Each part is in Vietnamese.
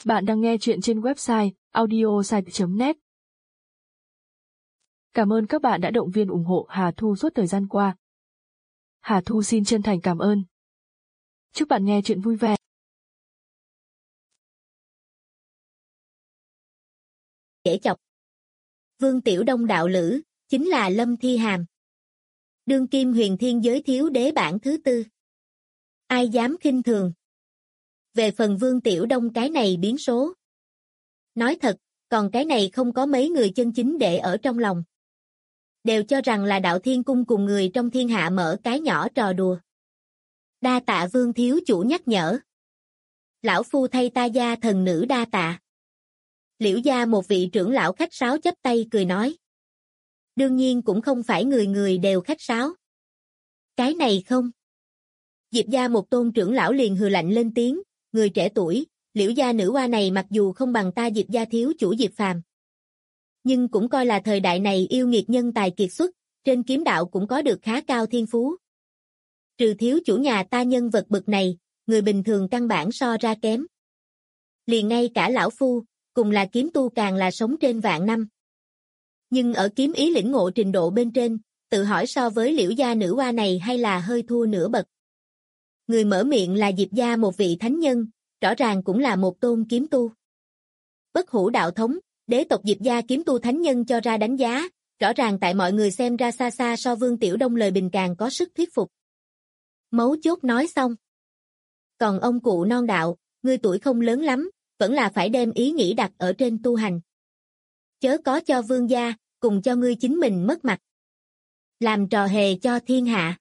Bạn đang nghe chuyện trên website audiosite.net. Cảm ơn các bạn đã động viên ủng hộ Hà Thu suốt thời gian qua. Hà Thu xin chân thành cảm ơn. Chúc bạn nghe chuyện vui vẻ. Dễ chọc. Vương Tiểu Đông đạo lữ, chính là Lâm Thi Hàm. Đương kim huyền thiên giới thiếu đế bản thứ tư. Ai dám khinh thường. Về phần Vương Tiểu Đông cái này biến số. Nói thật, còn cái này không có mấy người chân chính để ở trong lòng. Đều cho rằng là Đạo Thiên Cung cùng người trong thiên hạ mở cái nhỏ trò đùa. Đa tạ Vương thiếu chủ nhắc nhở. Lão phu thay ta gia thần nữ đa tạ. Liễu gia một vị trưởng lão khách sáo chắp tay cười nói. Đương nhiên cũng không phải người người đều khách sáo. Cái này không. Diệp gia một tôn trưởng lão liền hừ lạnh lên tiếng, người trẻ tuổi, Liễu gia nữ hoa này mặc dù không bằng ta Diệp gia thiếu chủ Diệp Phàm, nhưng cũng coi là thời đại này yêu nghiệt nhân tài kiệt xuất, trên kiếm đạo cũng có được khá cao thiên phú. Trừ thiếu chủ nhà ta nhân vật bậc này, người bình thường căn bản so ra kém. Liền ngay cả lão phu, cùng là kiếm tu càng là sống trên vạn năm. Nhưng ở kiếm ý lĩnh ngộ trình độ bên trên, tự hỏi so với Liễu gia nữ hoa này hay là hơi thua nửa bậc. Người mở miệng là Diệp gia một vị thánh nhân, rõ ràng cũng là một tôn kiếm tu. Bất hủ đạo thống, đế tộc Diệp gia kiếm tu thánh nhân cho ra đánh giá, rõ ràng tại mọi người xem ra xa xa so Vương Tiểu Đông lời bình càng có sức thuyết phục. Mấu chốt nói xong. Còn ông cụ non đạo, ngươi tuổi không lớn lắm, vẫn là phải đem ý nghĩ đặt ở trên tu hành. Chớ có cho vương gia, cùng cho ngươi chính mình mất mặt. Làm trò hề cho thiên hạ.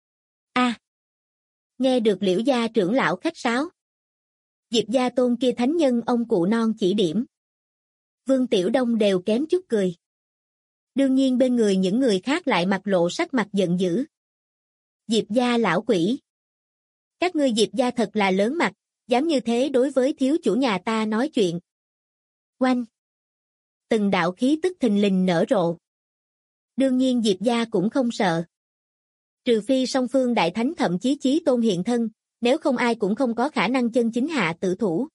Nghe được Liễu gia trưởng lão khách sáo. Diệp gia tôn kia thánh nhân ông cụ non chỉ điểm. Vương Tiểu Đông đều kém chút cười. Đương nhiên bên người những người khác lại mặt lộ sắc mặt giận dữ. Diệp gia lão quỷ. Các ngươi Diệp gia thật là lớn mặt, dám như thế đối với thiếu chủ nhà ta nói chuyện. Oanh! Từng đạo khí tức thình lình nở rộ. Đương nhiên Diệp gia cũng không sợ. Trừ phi song phương đại thánh thậm chí chí tôn hiện thân, nếu không ai cũng không có khả năng chân chính hạ tử thủ.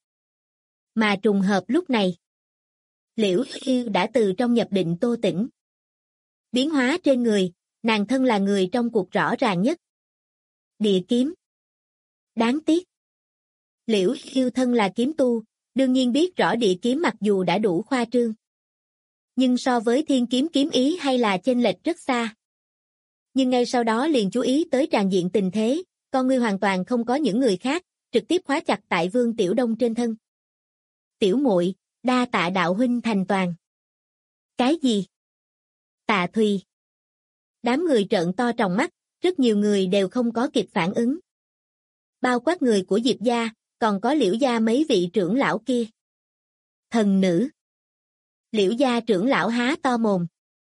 Mà trùng hợp lúc này, Liễu Yêu đã từ trong nhập định Tô Tĩnh. Biến hóa trên người, nàng thân là người trong cuộc rõ ràng nhất. Địa kiếm. Đáng tiếc. Liễu Yêu thân là kiếm tu, đương nhiên biết rõ địa kiếm mặc dù đã đủ khoa trương. Nhưng so với thiên kiếm kiếm ý hay là chênh lệch rất xa. Nhưng ngay sau đó liền chú ý tới tràn diện tình thế, con ngươi hoàn toàn không có những người khác, trực tiếp khóa chặt tại Vương Tiểu Đông trên thân. Tiểu muội, đa tạ đạo huynh thành toàn. Cái gì? Tạ Thùy. Đám người trợn to tròng mắt, rất nhiều người đều không có kịp phản ứng. Bao quát người của Diệp gia, còn có Liễu gia mấy vị trưởng lão kia. Thần nữ. Liễu gia trưởng lão há to mồm.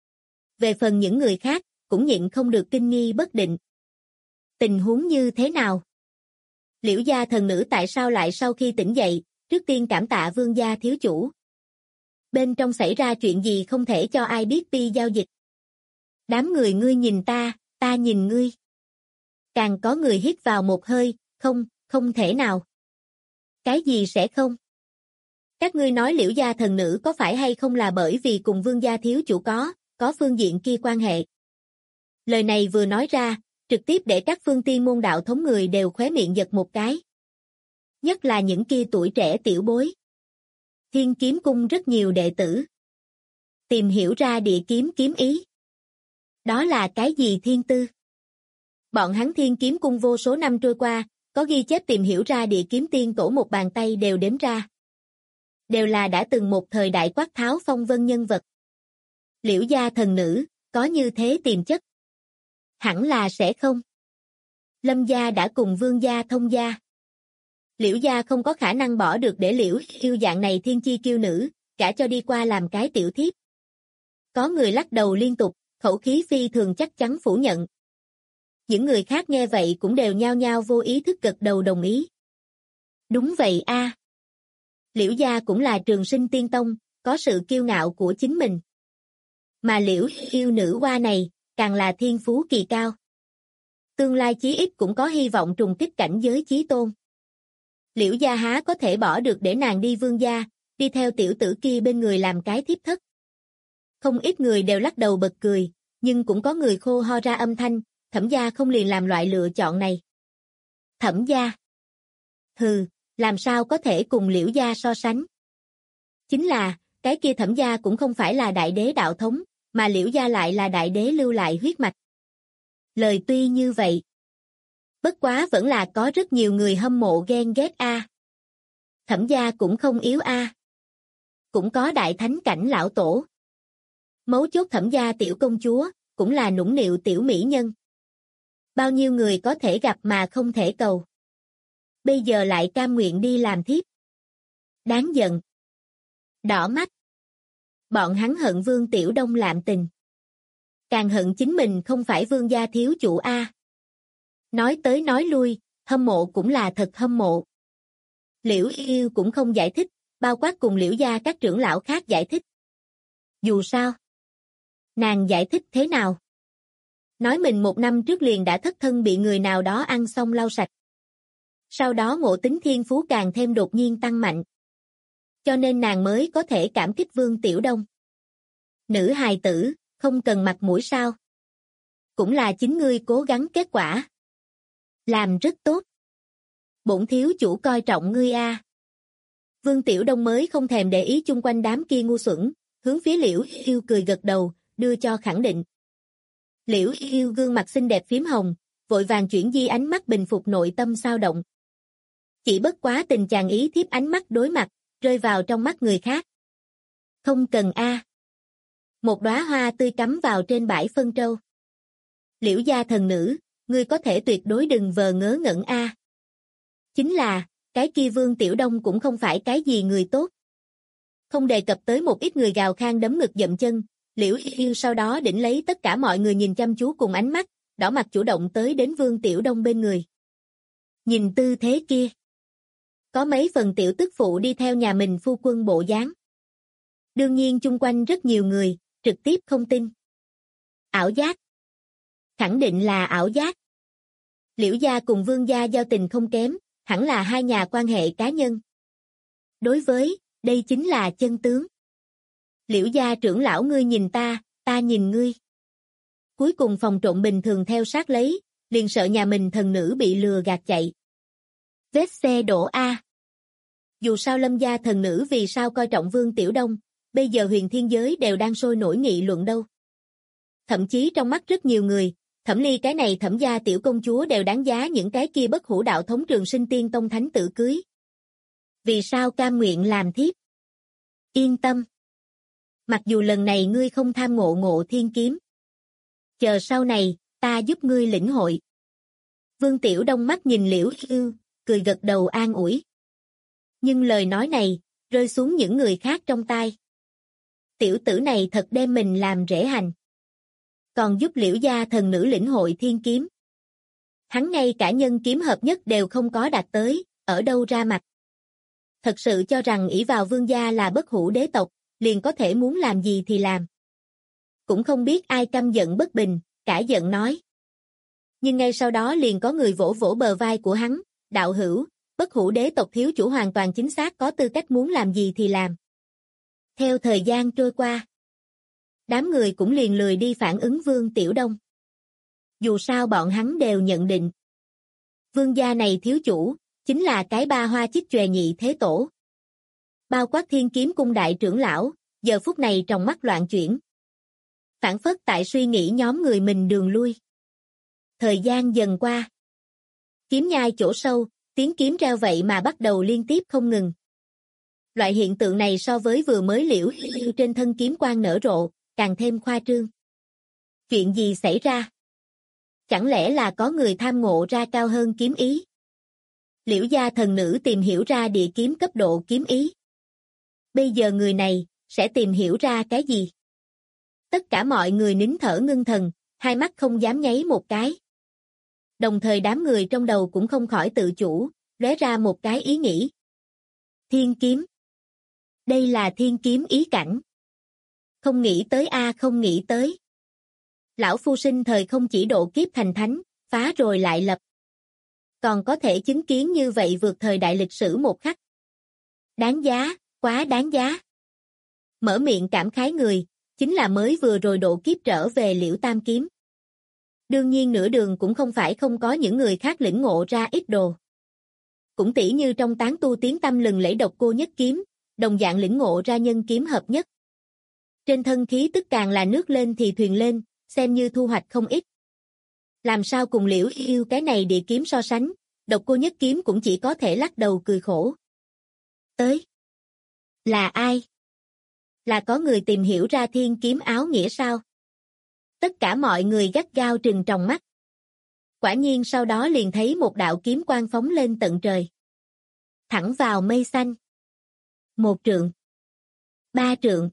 Về phần những người khác, cũng nhịn không được kinh nghi bất định. Tình huống như thế nào? Liễu gia thần nữ tại sao lại sau khi tỉnh dậy, trước tiên cảm tạ vương gia thiếu chủ? Bên trong xảy ra chuyện gì không thể cho ai biết pi giao dịch? Đám người ngươi nhìn ta, ta nhìn ngươi. Càng có người hít vào một hơi, không thể nào. Cái gì sẽ không? Các ngươi nói Liễu gia thần nữ có phải hay không là bởi vì cùng vương gia thiếu chủ có phương diện kia quan hệ? Lời này vừa nói ra, trực tiếp để các phương tiên môn đạo thống người đều khóe miệng giật một cái. Nhất là những kia tuổi trẻ tiểu bối. Thiên kiếm cung rất nhiều đệ tử. Tìm hiểu ra địa kiếm kiếm ý. Đó là cái gì thiên tư? Bọn hắn thiên kiếm cung vô số năm trôi qua, có ghi chép tìm hiểu ra địa kiếm tiên tổ một bàn tay đều đếm ra. Đều là đã từng một thời đại quát tháo phong vân nhân vật. Liễu gia thần nữ, có như thế tiềm chất. Hẳn là sẽ không. Lâm gia đã cùng vương gia thông gia. Liễu gia không có khả năng bỏ được để Liễu Yêu dạng này thiên chi kiêu nữ, cả cho đi qua làm cái tiểu thiếp. Có người lắc đầu liên tục, khẩu khí phi thường chắc chắn phủ nhận. Những người khác nghe vậy cũng đều nhao nhao vô ý thức gật đầu đồng ý. Đúng vậy a. Liễu gia cũng là trường sinh tiên tông, có sự kiêu ngạo của chính mình. Mà Liễu Yêu nữ hoa này, càng là thiên phú kỳ cao. Tương lai chí ít cũng có hy vọng trùng kích cảnh giới chí tôn. Liễu gia há có thể bỏ được để nàng đi Vương gia, đi theo tiểu tử kia bên người làm cái thiếp thất. Không ít người đều lắc đầu bật cười, nhưng cũng có người khô ho ra âm thanh, Thẩm gia không liền làm loại lựa chọn này. Thẩm gia? Hừ, làm sao có thể cùng Liễu gia so sánh? Chính là, cái kia Thẩm gia cũng không phải là đại đế đạo thống, mà Liễu gia lại là đại đế lưu lại huyết mạch. Lời tuy như vậy, bất quá vẫn là có rất nhiều người hâm mộ ghen ghét a. Thẩm gia cũng không yếu a. Cũng có đại thánh cảnh lão tổ. Mấu chốt Thẩm gia tiểu công chúa, cũng là nũng nịu tiểu mỹ nhân. Bao nhiêu người có thể gặp mà không thể cầu. Bây giờ lại cam nguyện đi làm thiếp. Đáng giận. Đỏ mắt. Bọn hắn hận Vương Tiểu Đông lạm tình. Càng hận chính mình không phải Vương gia thiếu chủ a. Nói tới nói lui, hâm mộ cũng là thật hâm mộ. Liễu Yêu cũng không giải thích, bao quát cùng Liễu gia các trưởng lão khác giải thích. Dù sao, nàng giải thích thế nào? Nói mình 1 năm trước liền đã thất thân bị người nào đó ăn xong lau sạch. Sau đó ngộ tính thiên phú càng thêm đột nhiên tăng mạnh. Cho nên nàng mới có thể cảm kích Vương Tiểu Đông. Nữ hài tử, không cần mặt mũi sao? Cũng là chính ngươi cố gắng kết quả. Làm rất tốt. Bổn thiếu chủ coi trọng ngươi a. Vương Tiểu Đông mới không thèm để ý chung quanh đám kia ngu xuẩn, hướng phía Liễu Yêu cười gật đầu, đưa cho khẳng định. Liễu Yêu gương mặt xinh đẹp phím hồng, vội vàng chuyển di ánh mắt bình phục nội tâm xao động. Chỉ bất quá tình chàng ý thiếp ánh mắt đối mặt, rơi vào trong mắt người khác. Không cần a. Một đóa hoa tươi cắm vào trên bãi phân trâu. Liễu gia thần nữ, ngươi có thể tuyệt đối đừng vờ ngớ ngẩn a. Chính là, cái kia Vương Tiểu Đông cũng không phải cái gì người tốt. Không đề cập tới một ít người gào khan đấm ngực dậm chân, Liễu Yêu sau đó đỉnh lấy tất cả mọi người nhìn chăm chú cùng ánh mắt, đỏ mặt chủ động tới đến Vương Tiểu Đông bên người. Nhìn tư thế kia, có mấy phần tiểu tức phụ đi theo nhà mình phu quân bộ dáng. Đương nhiên chung quanh rất nhiều người, trực tiếp không tin. Ảo giác. Khẳng định là ảo giác. Liễu gia cùng Vương gia giao tình không kém, hẳn là hai nhà quan hệ cá nhân. Đối với, đây chính là chân tướng. Liễu gia trưởng lão ngươi nhìn ta, ta nhìn ngươi. Cuối cùng phòng trộm bình thường theo sát lấy, liền sợ nhà mình thần nữ bị lừa gạt chạy. Vết xe đổ a. Dù sao Lâm gia thần nữ vì sao coi trọng Vương Tiểu Đông, bây giờ huyền thiên giới đều đang sôi nổi nghị luận đâu. Thậm chí trong mắt rất nhiều người, Thẩm Ly cái này Thẩm gia tiểu công chúa đều đáng giá những cái kia bất hủ đạo thống Trường Sinh Tiên Tông thánh tử cưới. Vì sao cam nguyện làm thiếp? Yên tâm. Mặc dù lần này ngươi không tham ngộ Ngộ Thiên Kiếm. Chờ sau này, ta giúp ngươi lĩnh hội. Vương Tiểu Đông mắt nhìn Liễu Yêu, cười gật đầu an ủi. Nhưng lời nói này, rơi xuống những người khác trong tai. Tiểu tử này thật đem mình làm rễ hành. Còn giúp Liễu gia thần nữ lĩnh hội thiên kiếm. Hắn ngay cả nhân kiếm hợp nhất đều không có đạt tới, ở đâu ra mặt. Thật sự cho rằng ỷ vào Vương gia là bất hủ đế tộc, liền có thể muốn làm gì thì làm. Cũng không biết ai căm giận bất bình, cả giận nói. Nhưng ngay sau đó liền có người vỗ vỗ bờ vai của hắn, đạo hữu, bất hủ đế tộc thiếu chủ hoàn toàn chính xác có tư cách muốn làm gì thì làm. Theo thời gian trôi qua, đám người cũng liền lười đi phản ứng Vương Tiểu Đông. Dù sao bọn hắn đều nhận định. Vương gia này thiếu chủ, chính là cái ba hoa chích chòe nhị thế tổ. Bao quát Thiên Kiếm cung đại trưởng lão, giờ phút này trong mắt loạn chuyển. Phản phất tại suy nghĩ nhóm người mình đường lui. Thời gian dần qua. Kiếm nhai chỗ sâu, tiếng kiếm reo vậy mà bắt đầu liên tiếp không ngừng. Loại hiện tượng này so với vừa mới Liễu Yêu trên thân kiếm quang nở rộ, càng thêm khoa trương. Chuyện gì xảy ra? Chẳng lẽ là có người tham ngộ ra cao hơn kiếm ý? Liễu gia thần nữ tìm hiểu ra địa kiếm cấp độ kiếm ý. Bây giờ người này, sẽ tìm hiểu ra cái gì? Tất cả mọi người nín thở ngưng thần, hai mắt không dám nháy một cái. Đồng thời đám người trong đầu cũng không khỏi tự chủ, lóe ra một cái ý nghĩ. Thiên kiếm. Đây là thiên kiếm ý cảnh. Không nghĩ tới a, không nghĩ tới. Lão phu sinh thời không chỉ độ kiếp thành thánh, phá rồi lại lập. Còn có thể chứng kiến như vậy vượt thời đại lịch sử một khắc. Đáng giá, quá đáng giá. Mở miệng cảm khái người, chính là mới vừa rồi độ kiếp trở về Liễu Tam Kiếm. Đương nhiên nửa đường cũng không phải không có những người khác lĩnh ngộ ra ít đồ. Cũng tỉ như trong tán tu tiếng tăm lừng lẫy Độc Cô Nhất Kiếm, đồng dạng lĩnh ngộ ra nhân kiếm hợp nhất. Trên thân khí tức càng là nước lên thì thuyền lên, xem như thu hoạch không ít. Làm sao cùng Liễu Yêu cái này địa kiếm so sánh, Độc Cô Nhất Kiếm cũng chỉ có thể lắc đầu cười khổ. Tới. Là ai? Là có người tìm hiểu ra thiên kiếm áo nghĩa sao? Tất cả mọi người gắt gao trừng tròng mắt. Quả nhiên sau đó liền thấy một đạo kiếm quang phóng lên tận trời. Thẳng vào mây xanh. 1 trượng. 3 trượng.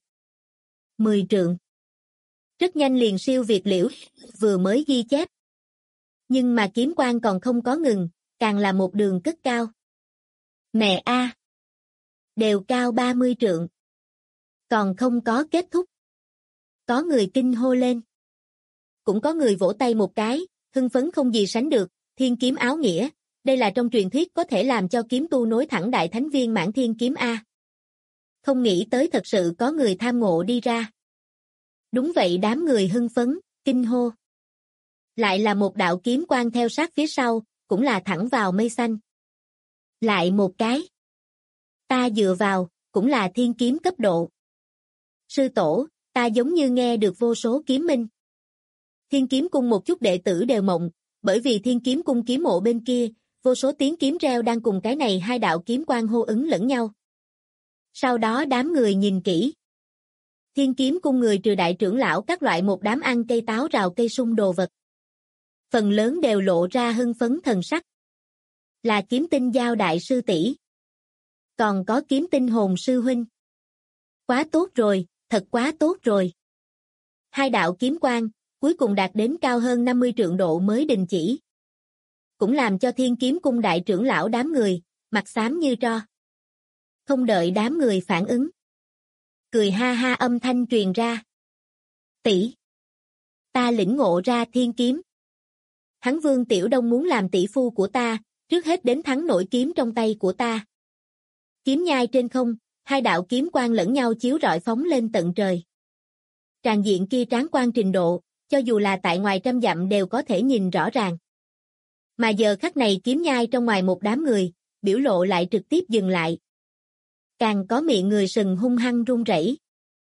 10 trượng. Rất nhanh liền siêu việt Liễu vừa mới ghi chép. Nhưng mà kiếm quang còn không có ngừng, càng là một đường cất cao. Mẹ a, đều cao 30 trượng. Còn không có kết thúc. Có người kinh hô lên. Cũng có người vỗ tay một cái, hưng phấn không gì sánh được, thiên kiếm áo nghĩa, đây là trong truyền thuyết có thể làm cho kiếm tu nối thẳng đại thánh viên mãn thiên kiếm A. Không nghĩ tới thật sự có người tham ngộ đi ra. Đúng vậy, đám người hưng phấn, kinh hô. Lại là một đạo kiếm quang theo sát phía sau, cũng là thẳng vào mây xanh. Lại một cái. Ta dựa vào, cũng là thiên kiếm cấp độ. Sư tổ, ta giống như nghe được vô số kiếm minh. Thiên kiếm cung một chút đệ tử đều mộng, bởi vì thiên kiếm cung kiếm mộ bên kia, vô số tiếng kiếm reo đang cùng cái này hai đạo kiếm quang hô ứng lẫn nhau. Sau đó đám người nhìn kỹ. Thiên kiếm cung người trừ đại trưởng lão các loại một đám ăn cây táo rào cây sung đồ vật. Phần lớn đều lộ ra hưng phấn thần sắc. Là kiếm tinh giao đại sư tỷ. Còn có kiếm tinh hồn sư huynh. Quá tốt rồi, thật quá tốt rồi. Hai đạo kiếm quang, cuối cùng đạt đến cao hơn 50 trượng độ mới đình chỉ. Cũng làm cho thiên kiếm cung đại trưởng lão đám người, mặt xám như tro. Không đợi đám người phản ứng. Cười ha ha âm thanh truyền ra. Tỷ, ta lĩnh ngộ ra thiên kiếm. Hắn Vương Tiểu Đông muốn làm tỷ phu của ta, trước hết đến thắng nổi kiếm trong tay của ta. Kiếm nhai trên không, hai đạo kiếm quang lẫn nhau chiếu rọi phóng lên tận trời. Tràng diện kia tráng quan trình độ, cho dù là tại ngoài trăm dặm đều có thể nhìn rõ ràng. Mà giờ khắc này kiếm nhai trong ngoài một đám người, biểu lộ lại trực tiếp dừng lại. Càng có miệng người sừng hung hăng run rẩy.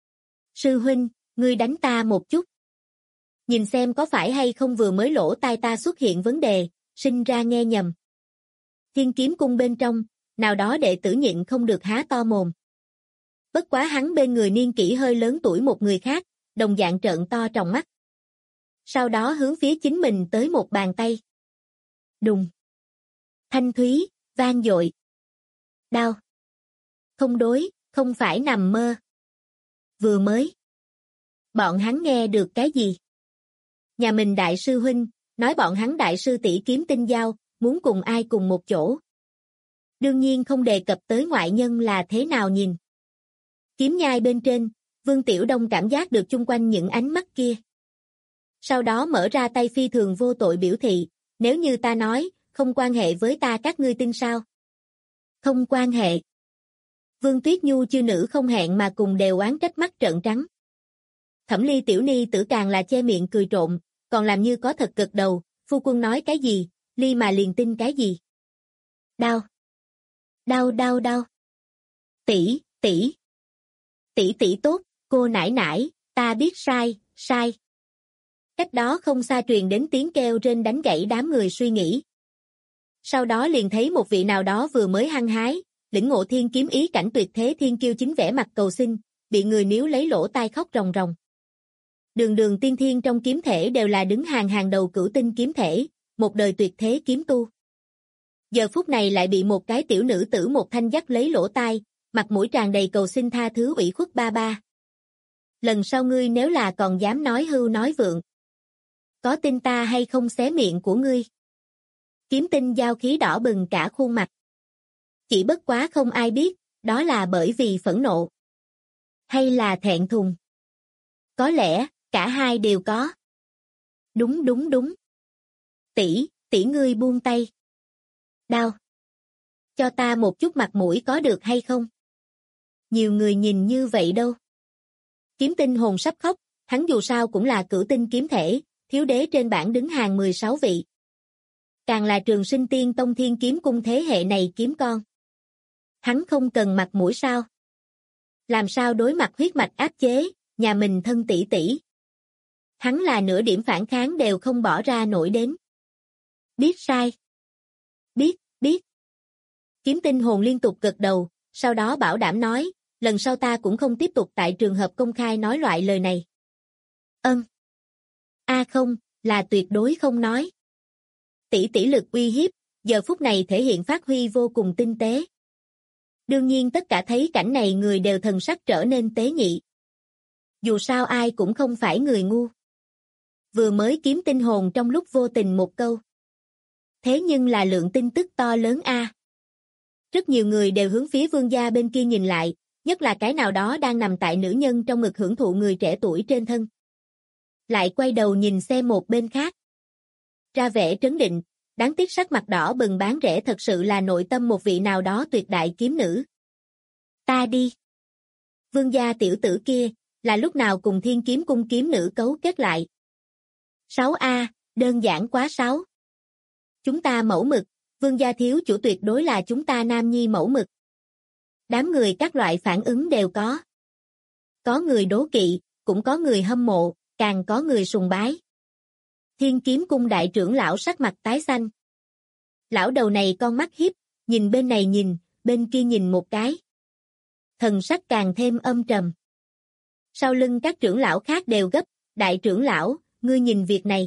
Sư huynh, ngươi đánh ta một chút. Nhìn xem có phải hay không vừa mới lỗ tai ta xuất hiện vấn đề, sinh ra nghe nhầm. Thiên kiếm cung bên trong, nào đó đệ tử nhịn không được há to mồm. Bất quá hắn bên người niên kỷ hơi lớn tuổi một người khác, đồng dạng trợn to tròng mắt. Sau đó hướng phía chính mình tới một bàn tay. Đùng. Thanh thúy, vang dội. Đau. Không đối, không phải nằm mơ. Vừa mới. Bọn hắn nghe được cái gì? Nhà mình đại sư huynh, nói bọn hắn đại sư tỷ kiếm tinh giao, muốn cùng ai cùng một chỗ. Đương nhiên không đề cập tới ngoại nhân là thế nào nhìn. Kiếm nhai bên trên, Vương Tiểu Đông cảm giác được chung quanh những ánh mắt kia. Sau đó mở ra tay phi thường vô tội biểu thị, nếu như ta nói, không quan hệ với ta các ngươi tin sao? Không quan hệ. Vương Tuyết Nhu chư nữ không hẹn mà cùng đều oán trách mắt trợn trắng. Thẩm Ly tiểu ni tử càng là che miệng cười trộm, còn làm như có thật gật đầu, phu quân nói cái gì, Ly mà liền tin cái gì. Đau. Đau đau đau. Tỷ, tỷ. Tỷ tỷ tốt, cô nãi nãi, ta biết sai, sai. Cách đó không xa truyền đến tiếng kêu trên đánh gãy đám người suy nghĩ. Sau đó liền thấy một vị nào đó vừa mới hăng hái, lĩnh ngộ thiên kiếm ý cảnh tuyệt thế thiên kiêu chính vẻ mặt cầu xin, bị người níu lấy lỗ tai khóc ròng ròng. Đường đường tiên thiên trong kiếm thể đều là đứng hàng đầu cửu tinh kiếm thể, một đời tuyệt thế kiếm tu. Giờ phút này lại bị một cái tiểu nữ tử một thanh dắt lấy lỗ tai, mặt mũi tràn đầy cầu xin tha thứ ủy khuất ba ba. Lần sau ngươi nếu là còn dám nói hưu nói vượng, có tin ta hay không xé miệng của ngươi? Kiếm tinh giao khí đỏ bừng cả khuôn mặt. Chỉ bất quá không ai biết, đó là bởi vì phẫn nộ. Hay là thẹn thùng. Có lẽ, cả hai đều có. Đúng đúng đúng. Tỷ, tỷ ngươi buông tay. Đao. Cho ta một chút mặt mũi có được hay không? Nhiều người nhìn như vậy đâu. Kiếm tinh hồn sắp khóc, hắn dù sao cũng là cửu tinh kiếm thể, thiếu đế trên bảng đứng hàng 16 vị. Càng là Trường Sinh Tiên Tông Thiên Kiếm Cung thế hệ này kiếm con. Hắn không cần mặt mũi sao? Làm sao đối mặt huyết mạch áp chế, nhà mình thân tỷ tỷ. Hắn là nửa điểm phản kháng đều không bỏ ra nổi đến. Biết sai. Biết. Kiếm tinh hồn liên tục gật đầu, sau đó bảo đảm nói, lần sau ta cũng không tiếp tục tại trường hợp công khai nói loại lời này. Không, là tuyệt đối không nói. Tỷ tỷ lực uy hiếp, giờ phút này thể hiện phát huy vô cùng tinh tế. Đương nhiên tất cả thấy cảnh này người đều thần sắc trở nên tế nhị. Dù sao ai cũng không phải người ngu. Vừa mới kiếm tinh hồn trong lúc vô tình một câu. Thế nhưng là lượng tin tức to lớn a. Rất nhiều người đều hướng phía Vương gia bên kia nhìn lại, nhất là cái nào đó đang nằm tại nữ nhân trong ngực hưởng thụ người trẻ tuổi trên thân. Lại quay đầu nhìn xem một bên khác. Ra vẻ trấn định, đáng tiếc sắc mặt đỏ bừng bán rẻ thật sự là nội tâm một vị nào đó tuyệt đại kiếm nữ. Ta đi. Vương gia tiểu tử kia, là lúc nào cùng Thiên Kiếm Cung kiếm nữ cấu kết lại. 6A, đơn giản quá 6. Chúng ta mẫu mực, Vương gia thiếu chủ tuyệt đối là chúng ta nam nhi mẫu mực. Đám người các loại phản ứng đều có. Có người đố kỵ, cũng có người hâm mộ, càng có người sùng bái. Thiên Kiếm Cung đại trưởng lão sắc mặt tái xanh. Lão đầu này con mắt hiếp, nhìn bên này nhìn, bên kia nhìn một cái. Thần sắc càng thêm âm trầm. Sau lưng các trưởng lão khác đều gấp, đại trưởng lão, ngươi nhìn việc này.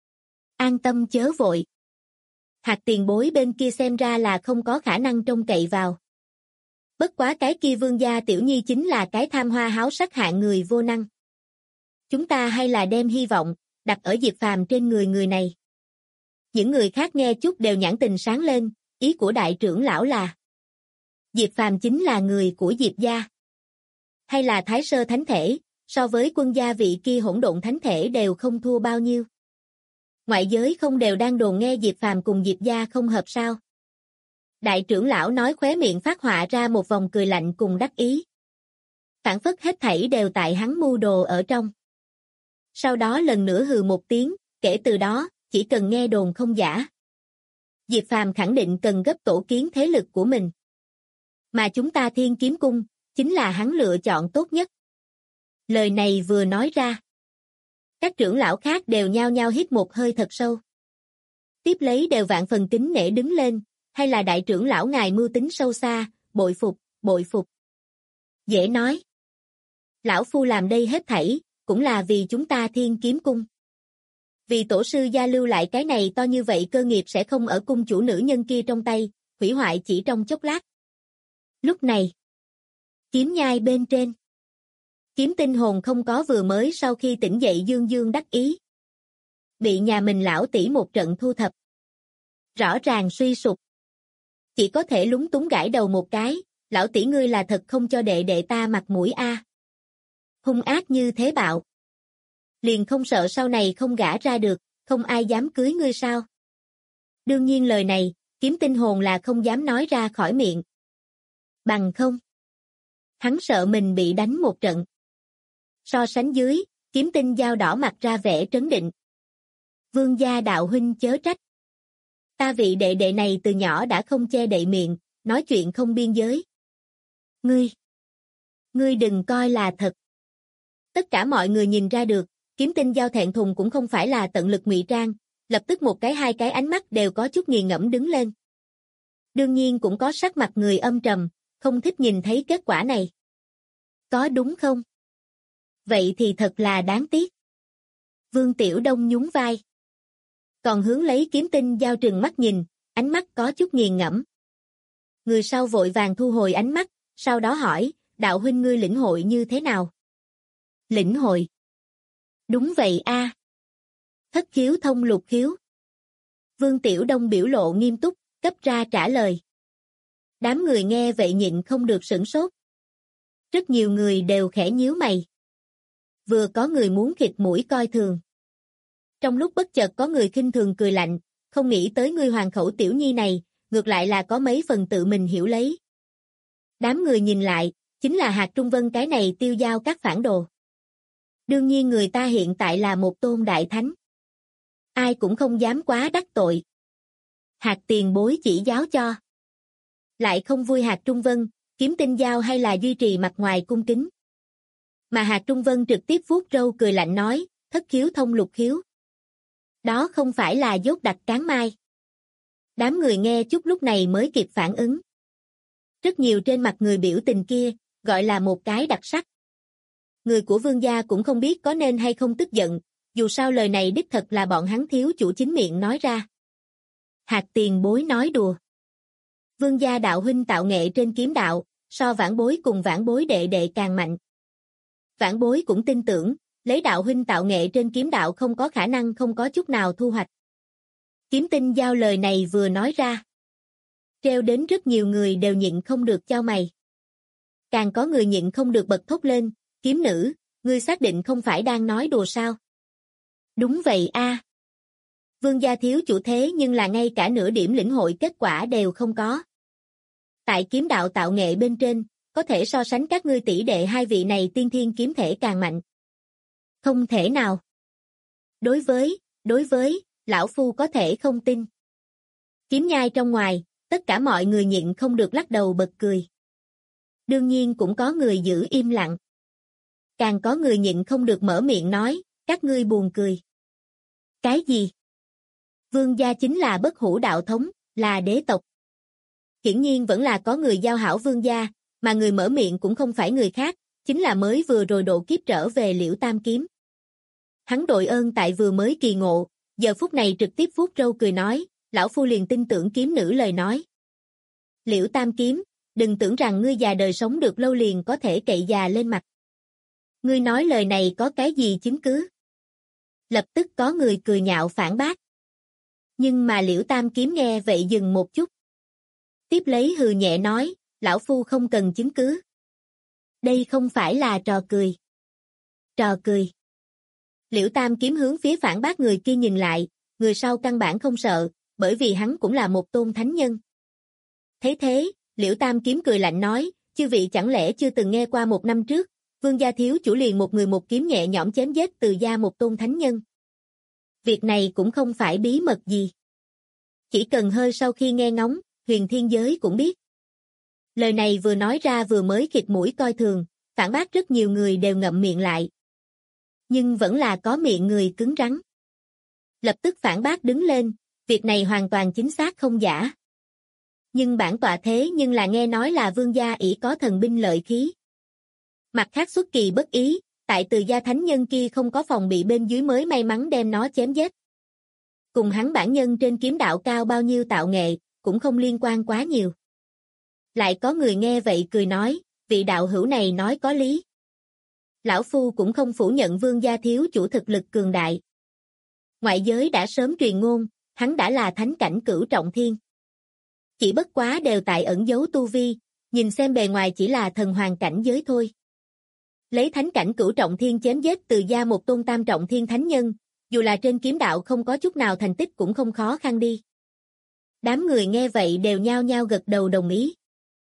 An tâm chớ vội. Hạt tiền bối bên kia xem ra là không có khả năng trông cậy vào. Bất quá cái kia Vương gia tiểu nhi chính là cái tham hoa háo sắc hạng người vô năng. Chúng ta hay là đem hy vọng đặt ở Diệp Phàm trên người này. Những người khác nghe chút đều nhãn tình sáng lên, ý của đại trưởng lão là Diệp Phàm chính là người của Diệp gia. Hay là Thái Sơ Thánh Thể, so với Quân gia vị kia hỗn độn thánh thể đều không thua bao nhiêu. Ngoại giới không đều đang đồn nghe Diệp Phàm cùng Diệp gia không hợp sao. Đại trưởng lão nói khóe miệng phát họa ra một vòng cười lạnh cùng đắc ý. Phản phất hết thảy đều tại hắn mưu đồ ở trong. Sau đó lần nữa hừ một tiếng, kể từ đó, chỉ cần nghe đồn không giả. Diệp Phàm khẳng định cần gấp tổ kiến thế lực của mình. Mà chúng ta Thiên Kiếm Cung, chính là hắn lựa chọn tốt nhất. Lời này vừa nói ra. Các trưởng lão khác đều nhao nhao hít một hơi thật sâu. Tiếp lấy đều vạn phần kính nể đứng lên, hay là đại trưởng lão ngài mưu tính sâu xa, bội phục. Dễ nói. Lão phu làm đây hết thảy, cũng là vì chúng ta Thiên Kiếm Cung. Vì tổ sư gia lưu lại cái này to như vậy cơ nghiệp sẽ không ở cung chủ nữ nhân kia trong tay, hủy hoại chỉ trong chốc lát. Lúc này, kiếm nhai bên trên. Kiếm tinh hồn không có vừa mới sau khi tỉnh dậy dương dương đắc ý. Bị nhà mình lão tỷ một trận thu thập. Rõ ràng suy sụp. Chỉ có thể lúng túng gãi đầu một cái, lão tỷ ngươi là thật không cho đệ đệ ta mặt mũi a. Hung ác như thế bạo. Liền không sợ sau này không gả ra được, không ai dám cưới ngươi sao? Đương nhiên lời này, kiếm tinh hồn là không dám nói ra khỏi miệng. Bằng không. Hắn sợ mình bị đánh một trận. So sánh dưới, kiếm tinh dao đỏ mặt ra vẻ trấn định. Vương gia đạo huynh chớ trách. Ta vị đệ đệ này từ nhỏ đã không che đậy miệng, nói chuyện không biên giới. Ngươi đừng coi là thật. Tất cả mọi người nhìn ra được, kiếm tinh giao thẹn thùng cũng không phải là tận lực ngụy trang, lập tức một cái hai cái ánh mắt đều có chút nghiền ngẫm đứng lên. Đương nhiên cũng có sắc mặt người âm trầm, không thích nhìn thấy kết quả này. Có đúng không? Vậy thì thật là đáng tiếc. Vương Tiểu Đông nhún vai. Còn hướng lấy kiếm tinh giao trừng mắt nhìn, ánh mắt có chút nghiền ngẫm. Người sau vội vàng thu hồi ánh mắt, sau đó hỏi, đạo huynh ngươi lĩnh hội như thế nào? Lĩnh hội? Đúng vậy a. Thất khiếu thông lục khiếu. Vương Tiểu Đông biểu lộ nghiêm túc, cấp ra trả lời. Đám người nghe vậy nhịn không được sửng sốt. Rất nhiều người đều khẽ nhíu mày. Vừa có người muốn khịt mũi coi thường. Trong lúc bất chợt có người khinh thường cười lạnh, không nghĩ tới ngươi hoàng khẩu tiểu nhi này, ngược lại là có mấy phần tự mình hiểu lấy. Đám người nhìn lại, chính là Hạc Trung Vân cái này tiêu giao các phản đồ. Đương nhiên người ta hiện tại là một tôn đại thánh. Ai cũng không dám quá đắc tội. Hạc tiền bối chỉ giáo cho. Lại không vui Hạc Trung Vân, kiếm tinh giao hay là duy trì mặt ngoài cung kính. Mà Hạc Trung Vân trực tiếp vuốt râu cười lạnh nói, thất khiếu thông lục khiếu. Đó không phải là dốt đặc cán mai. Đám người nghe chút lúc này mới kịp phản ứng. Rất nhiều trên mặt người biểu tình kia, gọi là một cái đặc sắc. Người của Vương gia cũng không biết có nên hay không tức giận, dù sao lời này đích thật là bọn hắn thiếu chủ chính miệng nói ra. Hạc tiền bối nói đùa. Vương gia đạo huynh tạo nghệ trên kiếm đạo, so vãn bối cùng vãn bối đệ đệ càng mạnh. Vãn bối cũng tin tưởng, lấy đạo huynh tạo nghệ trên kiếm đạo không có khả năng không có chút nào thu hoạch. Kiếm tinh giao lời này vừa nói ra. Treo đến rất nhiều người đều nhịn không được chau mày. Càng có người nhịn không được bật thốt lên, kiếm nữ, ngươi xác định không phải đang nói đùa sao? Đúng vậy a. Vương gia thiếu chủ thế nhưng là ngay cả nửa điểm lĩnh hội kết quả đều không có. Tại kiếm đạo tạo nghệ bên trên, có thể so sánh các ngươi tỷ đệ hai vị này tiên thiên kiếm thể càng mạnh. Không thể nào. Đối với, lão phu có thể không tin. Kiếm nhai trong ngoài, tất cả mọi người nhịn không được lắc đầu bật cười. Đương nhiên cũng có người giữ im lặng. Càng có người nhịn không được mở miệng nói, các ngươi buồn cười. Cái gì? Vương gia chính là bất hủ đạo thống, là đế tộc. Hiển nhiên vẫn là có người giao hảo vương gia, mà người mở miệng cũng không phải người khác, chính là mới vừa rồi độ kiếp trở về Liễu Tam Kiếm. Hắn đội ơn tại vừa mới kỳ ngộ, giờ phút này trực tiếp vuốt râu cười nói, lão phu liền tin tưởng kiếm nữ lời nói. Liễu Tam Kiếm, đừng tưởng rằng ngươi già đời sống được lâu liền có thể cậy già lên mặt. Ngươi nói lời này có cái gì chứng cứ? Lập tức có người cười nhạo phản bác. Nhưng mà Liễu Tam Kiếm nghe vậy dừng một chút. Tiếp lấy hừ nhẹ nói, lão phu không cần chứng cứ. Đây không phải là trò cười. Trò cười. Liễu Tam Kiếm hướng phía phản bác người kia nhìn lại, người sau căn bản không sợ, bởi vì hắn cũng là một tôn thánh nhân. Thấy thế, Liễu Tam Kiếm cười lạnh nói, chư vị chẳng lẽ chưa từng nghe qua một năm trước, Vương gia thiếu chủ liền một người một kiếm nhẹ nhõm chém giết Từ gia một tôn thánh nhân. Việc này cũng không phải bí mật gì. Chỉ cần hơi sau khi nghe ngóng, huyền thiên giới cũng biết. Lời này vừa nói ra vừa mới khịt mũi coi thường, phản bác rất nhiều người đều ngậm miệng lại. Nhưng vẫn là có miệng người cứng rắn. Lập tức phản bác đứng lên, việc này hoàn toàn chính xác không giả. Nhưng bản tọa thế nhưng là nghe nói là vương gia ỷ có thần binh lợi khí. Mặt khác xuất kỳ bất ý, tại Từ gia thánh nhân kia không có phòng bị bên dưới mới may mắn đem nó chém giết. Cùng hắn bản nhân trên kiếm đạo cao bao nhiêu tạo nghệ, cũng không liên quan quá nhiều. Lại có người nghe vậy cười nói, vị đạo hữu này nói có lý. Lão phu cũng không phủ nhận vương gia thiếu chủ thực lực cường đại. Ngoại giới đã sớm truyền ngôn, hắn đã là thánh cảnh cửu trọng thiên. Chỉ bất quá đều tại ẩn giấu tu vi, nhìn xem bề ngoài chỉ là thần hoàng cảnh giới thôi. Lấy thánh cảnh cửu trọng thiên chém giết Từ gia một tôn tam trọng thiên thánh nhân, dù là trên kiếm đạo không có chút nào thành tích cũng không khó khăn đi. Đám người nghe vậy đều nhao nhao gật đầu đồng ý.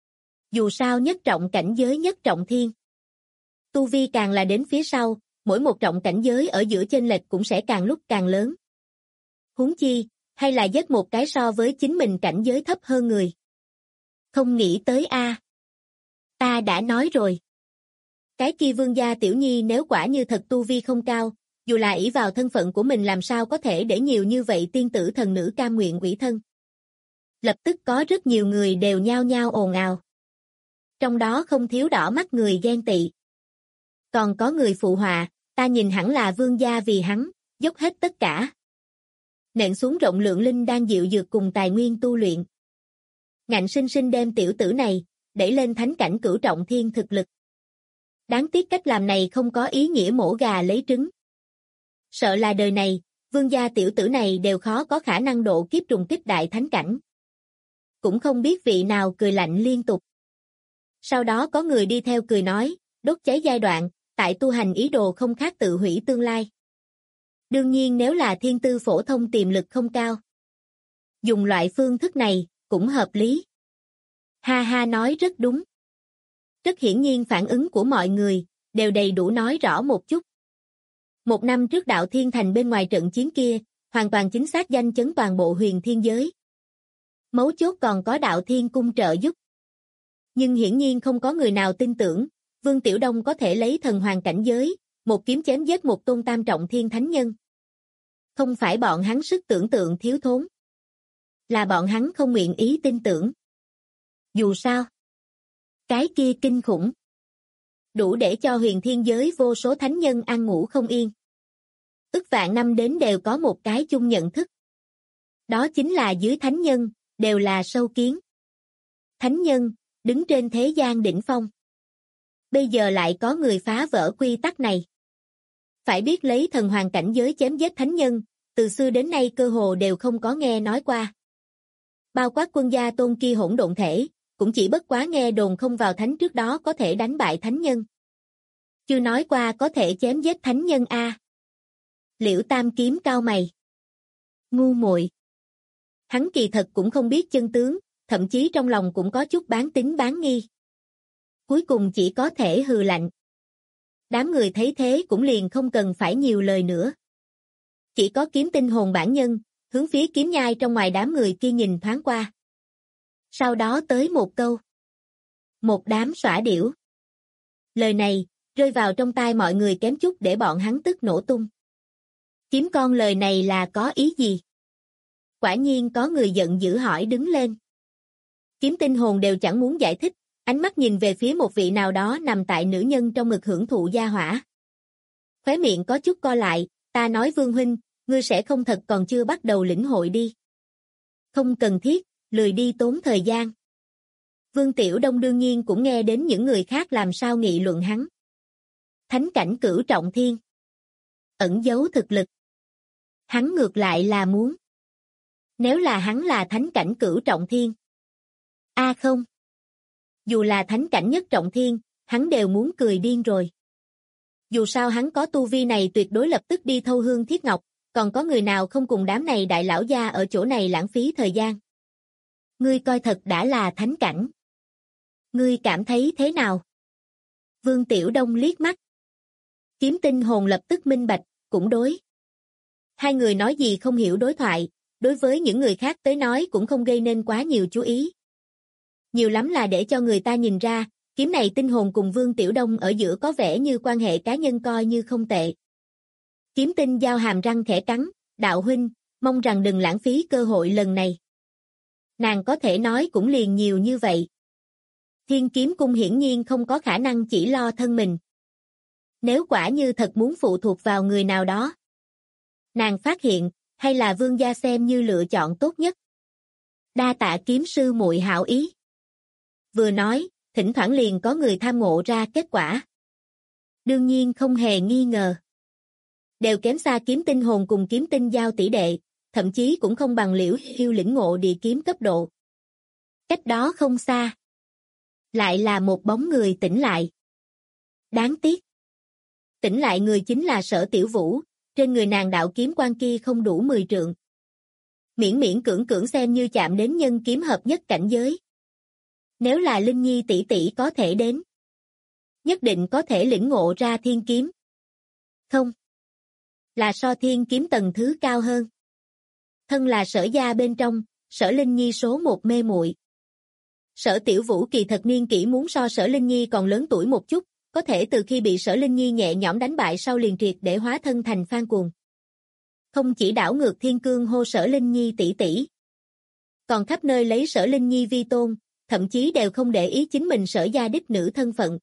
Dù sao nhất trọng cảnh giới nhất trọng thiên. Tu vi càng là đến phía sau, mỗi một trọng cảnh giới ở giữa chênh lệch cũng sẽ càng lúc càng lớn. Huống chi, hay là giết một cái so với chính mình cảnh giới thấp hơn người. Không nghĩ tới a. Ta đã nói rồi. Cái kia vương gia tiểu nhi nếu quả như thật tu vi không cao, dù là ỷ vào thân phận của mình làm sao có thể để nhiều như vậy tiên tử thần nữ cam nguyện ủy thân. Lập tức có rất nhiều người đều nhao nhao ồn ào. Trong đó không thiếu đỏ mắt người ghen tị. Còn có người phụ họa, ta nhìn hẳn là vương gia vì hắn, dốc hết tất cả. Nện xuống rộng lượng linh đang dịu dược cùng tài nguyên tu luyện. Ngạnh sinh sinh đem tiểu tử này, đẩy lên thánh cảnh cửu trọng thiên thực lực. Đáng tiếc cách làm này không có ý nghĩa mổ gà lấy trứng. Sợ là đời này, vương gia tiểu tử này đều khó có khả năng độ kiếp trùng kích đại thánh cảnh. Cũng không biết vị nào cười lạnh liên tục. Sau đó có người đi theo cười nói, đốt cháy giai đoạn, tại tu hành ý đồ không khác tự hủy tương lai. Đương nhiên nếu là thiên tư phổ thông tiềm lực không cao. Dùng loại phương thức này, cũng hợp lý. Ha ha nói rất đúng. Rất hiển nhiên phản ứng của mọi người đều đầy đủ nói rõ một chút. 1 năm trước Đạo Thiên Thành bên ngoài trận chiến kia, hoàn toàn chính xác danh chấn toàn bộ huyền thiên giới. Mấu chốt còn có Đạo Thiên Cung trợ giúp. Nhưng hiển nhiên không có người nào tin tưởng, Vương Tiểu Đông có thể lấy thần hoàng cảnh giới, một kiếm chém giết một tôn tam trọng thiên thánh nhân. Không phải bọn hắn sức tưởng tượng thiếu thốn, là bọn hắn không nguyện ý tin tưởng. Dù sao, cái kia kinh khủng, đủ để cho huyền thiên giới vô số thánh nhân ăn ngủ không yên. Ức vạn năm đến đều có một cái chung nhận thức. Đó chính là dưới thánh nhân, đều là sâu kiến. Thánh nhân, đứng trên thế gian đỉnh phong. Bây giờ lại có người phá vỡ quy tắc này. Phải biết lấy thần hoàng cảnh giới chém giết thánh nhân, từ xưa đến nay cơ hồ đều không có nghe nói qua. Bao quát Quân Gia Tôn kia hỗn độn thể, cũng chỉ bất quá nghe đồn không vào thánh trước đó có thể đánh bại thánh nhân. Chưa nói qua có thể chém giết thánh nhân a. Liễu Tam Kiếm cao mày. Ngu muội. Hắn kỳ thật cũng không biết chân tướng, thậm chí trong lòng cũng có chút bán tín bán nghi. Cuối cùng chỉ có thể hừ lạnh. Đám người thấy thế cũng liền không cần phải nhiều lời nữa. Chỉ có Kiếm Tinh hồn bản nhân, hướng phía kiếm nhai trong ngoài đám người kia nhìn thoáng qua. Sau đó tới một câu. Một đám xõa điểu. Lời này, rơi vào trong tai mọi người kém chút để bọn hắn tức nổ tung. Kiếm con lời này là có ý gì? Quả nhiên có người giận dữ hỏi đứng lên. Kiếm Tinh hồn đều chẳng muốn giải thích, ánh mắt nhìn về phía một vị nào đó nằm tại nữ nhân trong ngực hưởng thụ gia hỏa. Khóe miệng có chút co lại, ta nói Vương huynh, ngươi sẽ không thật còn chưa bắt đầu lĩnh hội đi. Không cần thiết, lười đi tốn thời gian. Vương Tiểu Đông đương nhiên cũng nghe đến những người khác làm sao nghị luận hắn. Thánh cảnh cửu trọng thiên. Ẩn giấu thực lực. Hắn ngược lại là muốn. Nếu là hắn là thánh cảnh cửu trọng thiên. Không. Dù là thánh cảnh nhất trọng thiên, hắn đều muốn cười điên rồi. Dù sao hắn có tu vi này tuyệt đối lập tức đi thâu hương thiết ngọc, còn có người nào không cùng đám này đại lão gia ở chỗ này lãng phí thời gian. Ngươi coi thật đã là thánh cảnh. Ngươi cảm thấy thế nào? Vương Tiểu Đông liếc mắt. Kiếm Tinh hồn lập tức minh bạch, cũng đối. Hai người nói gì không hiểu đối thoại, đối với những người khác tới nói cũng không gây nên quá nhiều chú ý. Nhiều lắm là để cho người ta nhìn ra, kiếm này tinh hồn cùng Vương Tiểu Đông ở giữa có vẻ như quan hệ cá nhân coi như không tệ. Kiếm Tinh giao hàm răng khẽ cắn, đạo huynh, mong rằng đừng lãng phí cơ hội lần này. Nàng có thể nói cũng liền nhiều như vậy. Thiên Kiếm Cung hiển nhiên không có khả năng chỉ lo thân mình. Nếu quả như thật muốn phụ thuộc vào người nào đó. Nàng phát hiện, hay là Vương gia xem như lựa chọn tốt nhất. Đa tạ kiếm sư muội hảo ý. Vừa nói, thỉnh thoảng liền có người tham ngộ ra kết quả. Đương nhiên không hề nghi ngờ. Đều kém xa Kiếm Tinh hồn cùng Kiếm Tinh giao tỷ đệ, thậm chí cũng không bằng Liễu Hiêu lĩnh ngộ địa kiếm cấp độ. Cách đó không xa. Lại là một bóng người tỉnh lại. Đáng tiếc. Tỉnh lại người chính là Sở Tiểu Vũ, trên người nàng đạo kiếm quan kia không đủ 10 trượng. Miễn miễn cưỡng cưỡng xem như chạm đến nhân kiếm hợp nhất cảnh giới. Nếu là Linh Nhi tỷ tỷ có thể đến, nhất định có thể lĩnh ngộ ra thiên kiếm. Không. Là so thiên kiếm tầng thứ cao hơn. Thân là Sở gia bên trong, Sở Linh Nhi số 1 mê muội. Sở Tiểu Vũ kỳ thật niên kỷ muốn so Sở Linh Nhi còn lớn tuổi một chút, có thể từ khi bị Sở Linh Nhi nhẹ nhõm đánh bại sau liền triệt để hóa thân thành phan cuồng. Không chỉ đảo ngược thiên cương hô Sở Linh Nhi tỷ tỷ, còn khắp nơi lấy Sở Linh Nhi vi tôn, thậm chí đều không để ý chính mình Sở gia đích nữ thân phận.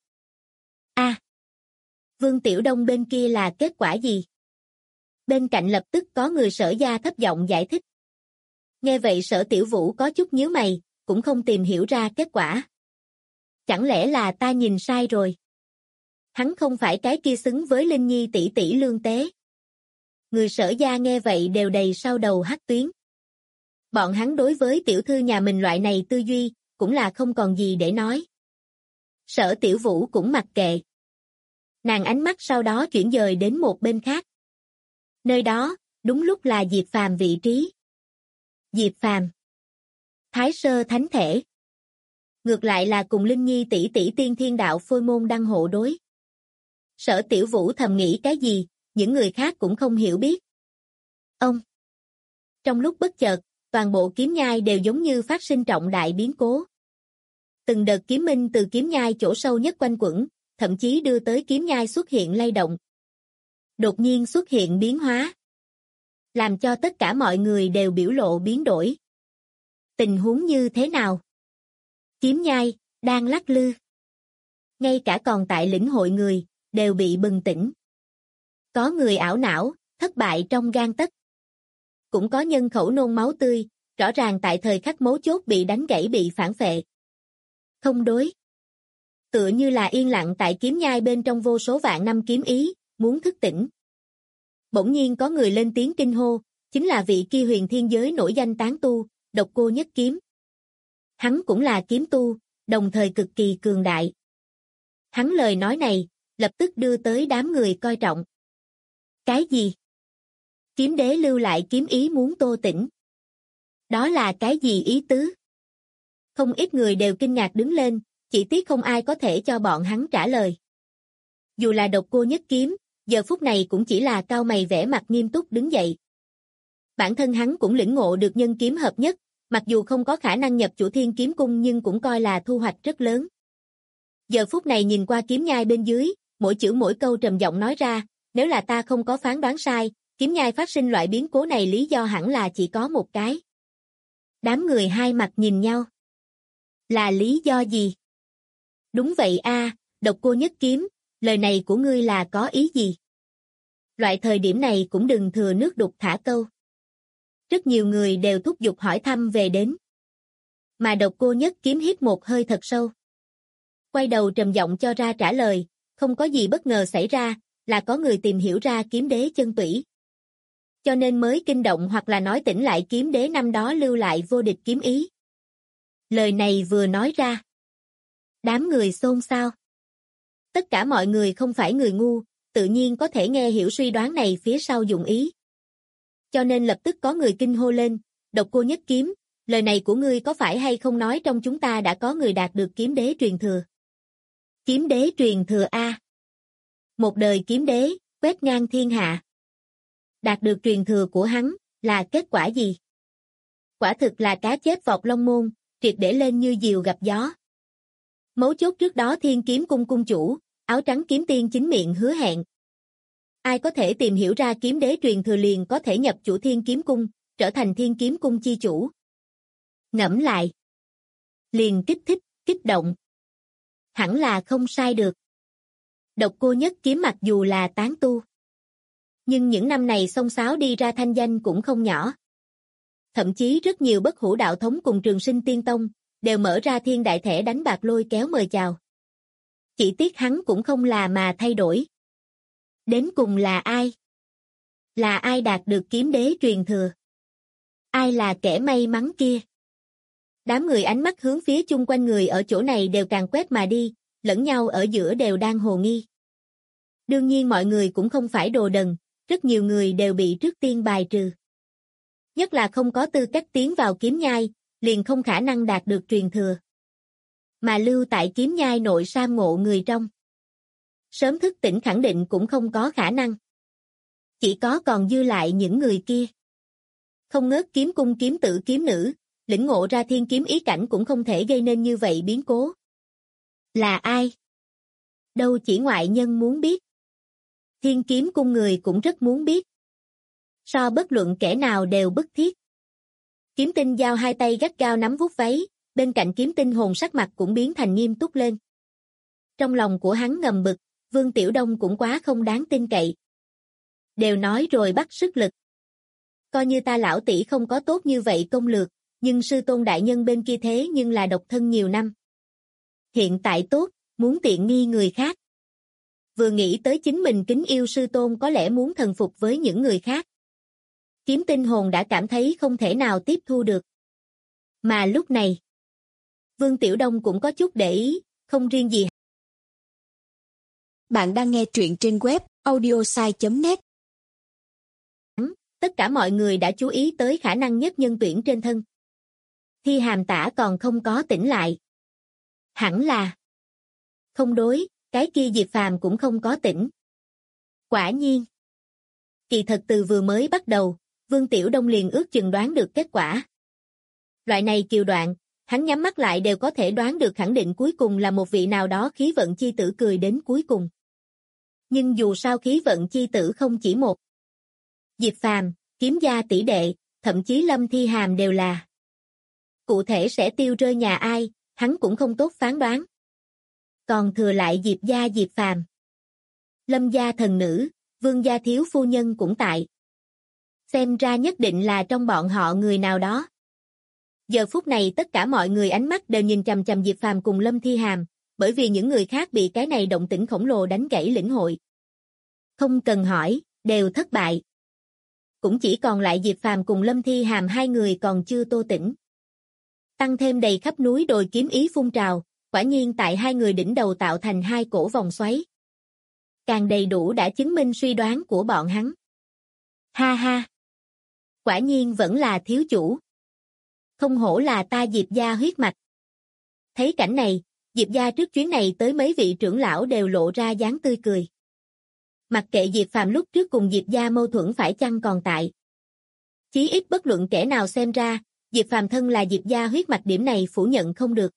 Vương Tiểu Đông bên kia là kết quả gì? Bên cạnh lập tức có người Sở gia thấp giọng giải thích. Nghe vậy Sở Tiểu Vũ có chút nhíu mày, cũng không tìm hiểu ra kết quả. Chẳng lẽ là ta nhìn sai rồi? Hắn không phải cái kia xứng với Linh Nhi tỷ tỷ lương tế. Người Sở gia nghe vậy đều đầy sau đầu hắc tuyến. Bọn hắn đối với tiểu thư nhà mình loại này tư duy, cũng là không còn gì để nói. Sở Tiểu Vũ cũng mặc kệ. Nàng ánh mắt sau đó chuyển dời đến một bên khác. Nơi đó, đúng lúc là Diệp Phàm vị trí. Diệp Phàm. Thái sơ thánh thể. Ngược lại là cùng Linh Nhi tỷ tỷ tiên thiên đạo phôi môn đăng hộ đối. Sở Tiểu Vũ thầm nghĩ cái gì, những người khác cũng không hiểu biết. Ông. Trong lúc bất chợt, toàn bộ kiếm nhai đều giống như phát sinh trọng đại biến cố. Từng đợt kiếm minh từ kiếm nhai chỗ sâu nhất quanh quẩn, thậm chí đưa tới kiếm nhai xuất hiện lay động. Đột nhiên xuất hiện biến hóa, làm cho tất cả mọi người đều biểu lộ biến đổi. Tình huống như thế nào? Kiếm nhai đang lắc lư. Ngay cả còn tại lĩnh hội người đều bị bừng tỉnh. Có người ảo não, thất bại trong gang tấc. Cũng có nhân khẩu nôn máu tươi, rõ ràng tại thời khắc mấu chốt bị đánh gãy bị phản phệ. Không đối. Tựa như là yên lặng tại kiếm nhai bên trong vô số vạn năm kiếm ý, muốn thức tỉnh. Bỗng nhiên có người lên tiếng kinh hô, chính là vị kia huyền thiên giới nổi danh tán tu, Độc Cô Nhất Kiếm. Hắn cũng là kiếm tu, đồng thời cực kỳ cường đại. Hắn lời nói này, lập tức đưa tới đám người coi trọng. Cái gì? Kiếm đế lưu lại kiếm ý muốn tô tỉnh. Đó là cái gì ý tứ? Không ít người đều kinh ngạc đứng lên, chỉ tiếc không ai có thể cho bọn hắn trả lời. Dù là Độc Cô Nhất Kiếm, giờ phút này cũng chỉ là cau mày vẻ mặt nghiêm túc đứng dậy. Bản thân hắn cũng lĩnh ngộ được nhân kiếm hợp nhất, mặc dù không có khả năng nhập chủ Thiên Kiếm Cung nhưng cũng coi là thu hoạch rất lớn. Giờ phút này nhìn qua kiếm nhai bên dưới, mỗi chữ mỗi câu trầm giọng nói ra, nếu là ta không có phán đoán sai, kiếm nhai phát sinh loại biến cố này lý do hẳn là chỉ có một cái. Đám người hai mặt nhìn nhau. Là lý do gì? Đúng vậy a, Độc Cô Nhất Kiếm, lời này của ngươi là có ý gì? Loại thời điểm này cũng đừng thừa nước đục thả câu. Rất nhiều người đều thúc giục hỏi thăm về đến. Mà Độc Cô Nhất Kiếm hít một hơi thật sâu. Quay đầu trầm giọng cho ra trả lời, không có gì bất ngờ xảy ra, là có người tìm hiểu ra kiếm đế chân tủy. Cho nên mới kinh động hoặc là nói tỉnh lại kiếm đế năm đó lưu lại vô địch kiếm ý. Lời này vừa nói ra. Đám người xôn xao. Tất cả mọi người không phải người ngu, tự nhiên có thể nghe hiểu suy đoán này phía sau dụng ý. Cho nên lập tức có người kinh hô lên, Độc Cô Nhất Kiếm, lời này của ngươi có phải hay không nói trong chúng ta đã có người đạt được kiếm đế truyền thừa? Kiếm đế truyền thừa a? Một đời kiếm đế, quét ngang thiên hạ. Đạt được truyền thừa của hắn, là kết quả gì? Quả thực là cá chép vọt long môn, triệt để lên như diều gặp gió. Mấu chốt trước đó Thiên Kiếm Cung cung chủ, áo trắng kiếm tiên chính miệng hứa hẹn. Ai có thể tìm hiểu ra kiếm đế truyền thừa liền có thể nhập chủ Thiên Kiếm Cung, trở thành Thiên Kiếm Cung chi chủ. Ngẫm lại. Liền kích thích, kích động. Hẳn là không sai được. Độc Cô Nhất Kiếm mặc dù là tán tu. Nhưng những năm này xông xáo đi ra thanh danh cũng không nhỏ. Thậm chí rất nhiều bất hủ đạo thống cùng Trường Sinh Tiên Tông, đều mở ra thiên đại thẻ đánh bạc lôi kéo mời chào. Chỉ tiếc hắn cũng không là mà thay đổi. Đến cùng là ai? Là ai đạt được kiếm đế truyền thừa? Ai là kẻ may mắn kia? Đám người ánh mắt hướng phía chung quanh người ở chỗ này đều càng quét mà đi, lẫn nhau ở giữa đều đang hồ nghi. Đương nhiên mọi người cũng không phải đồ đần, rất nhiều người đều bị trước tiên bài trừ. Nhất là không có tư cách tiến vào kiếm nhai, liền không khả năng đạt được truyền thừa. Mà lưu tại kiếm nhai nội sam ngộ người trong. Sớm thức tỉnh khẳng định cũng không có khả năng. Chỉ có còn dư lại những người kia. Không ngớt kiếm cung kiếm tử kiếm nữ, lĩnh ngộ ra thiên kiếm ý cảnh cũng không thể gây nên như vậy biến cố. Là ai? Đâu chỉ ngoại nhân muốn biết. Thiên Kiếm Cung người cũng rất muốn biết. So bất luận kẻ nào đều bức thiết. Kiếm Tinh Giao hai tay gắt gao nắm vuốt váy, bên cạnh Kiếm Tinh Hồn sắc mặt cũng biến thành nghiêm túc lên. Trong lòng của hắn ngầm bực, Vương Tiểu Đông cũng quá không đáng tin cậy. Đều nói rồi bắt sức lực. Coi như ta lão tỷ không có tốt như vậy công lược, nhưng sư tôn đại nhân bên kia thế nhưng là độc thân nhiều năm. Hiện tại tốt, muốn tiện nghi người khác. Vừa nghĩ tới chính mình kính yêu sư tôn có lẽ muốn thần phục với những người khác. Kiếm Tinh Hồn đã cảm thấy không thể nào tiếp thu được. Mà lúc này, Vương Tiểu Đông cũng có chút để ý, không riêng gì. Bạn đang nghe truyện trên web audiosai.net. Tất cả mọi người đã chú ý tới khả năng nhất nhân tuyển trên thân. Thi Hàm tả còn không có tỉnh lại. Hẳn là. Không đối, cái kia Diệp Phàm cũng không có tỉnh. Quả nhiên. Kỳ thật từ vừa mới bắt đầu, Vương Tiểu Đông liền ước chừng đoán được kết quả. Loại này kiều đoạn, hắn nhắm mắt lại đều có thể đoán được khẳng định cuối cùng là một vị nào đó khí vận chi tử cười đến cuối cùng. Nhưng dù sao khí vận chi tử không chỉ một. Diệp Phàm, Kiếm gia tỷ đệ, thậm chí Lâm Thi Hàm đều là. Cụ thể sẽ tiêu rơi nhà ai, hắn cũng không tốt phán đoán. Còn thừa lại Diệp gia Diệp Phàm. Lâm gia thần nữ, Vương gia thiếu phu nhân cũng tại. Xem ra nhất định là trong bọn họ người nào đó. Giờ phút này tất cả mọi người ánh mắt đều nhìn chằm chằm Diệp Phàm cùng Lâm Thi Hàm, bởi vì những người khác bị cái này động tĩnh khổng lồ đánh gãy lĩnh hội. Không cần hỏi, đều thất bại. Cũng chỉ còn lại Diệp Phàm cùng Lâm Thi Hàm hai người còn chưa tô tỉnh. Tăng thêm đầy khắp núi đồi kiếm ý phun trào, quả nhiên tại hai người đỉnh đầu tạo thành hai cổ vòng xoáy. Càng đầy đủ đã chứng minh suy đoán của bọn hắn. Ha ha! Quả nhiên vẫn là thiếu chủ. Không hổ là ta Diệp gia huyết mạch. Thấy cảnh này, Diệp gia trước chuyến này tới mấy vị trưởng lão đều lộ ra dáng tươi cười. Mặc kệ Diệp Phàm lúc trước cùng Diệp gia mâu thuẫn phải chăng còn tại. Chí ít bất luận kẻ nào xem ra, Diệp Phàm thân là Diệp gia huyết mạch điểm này phủ nhận không được.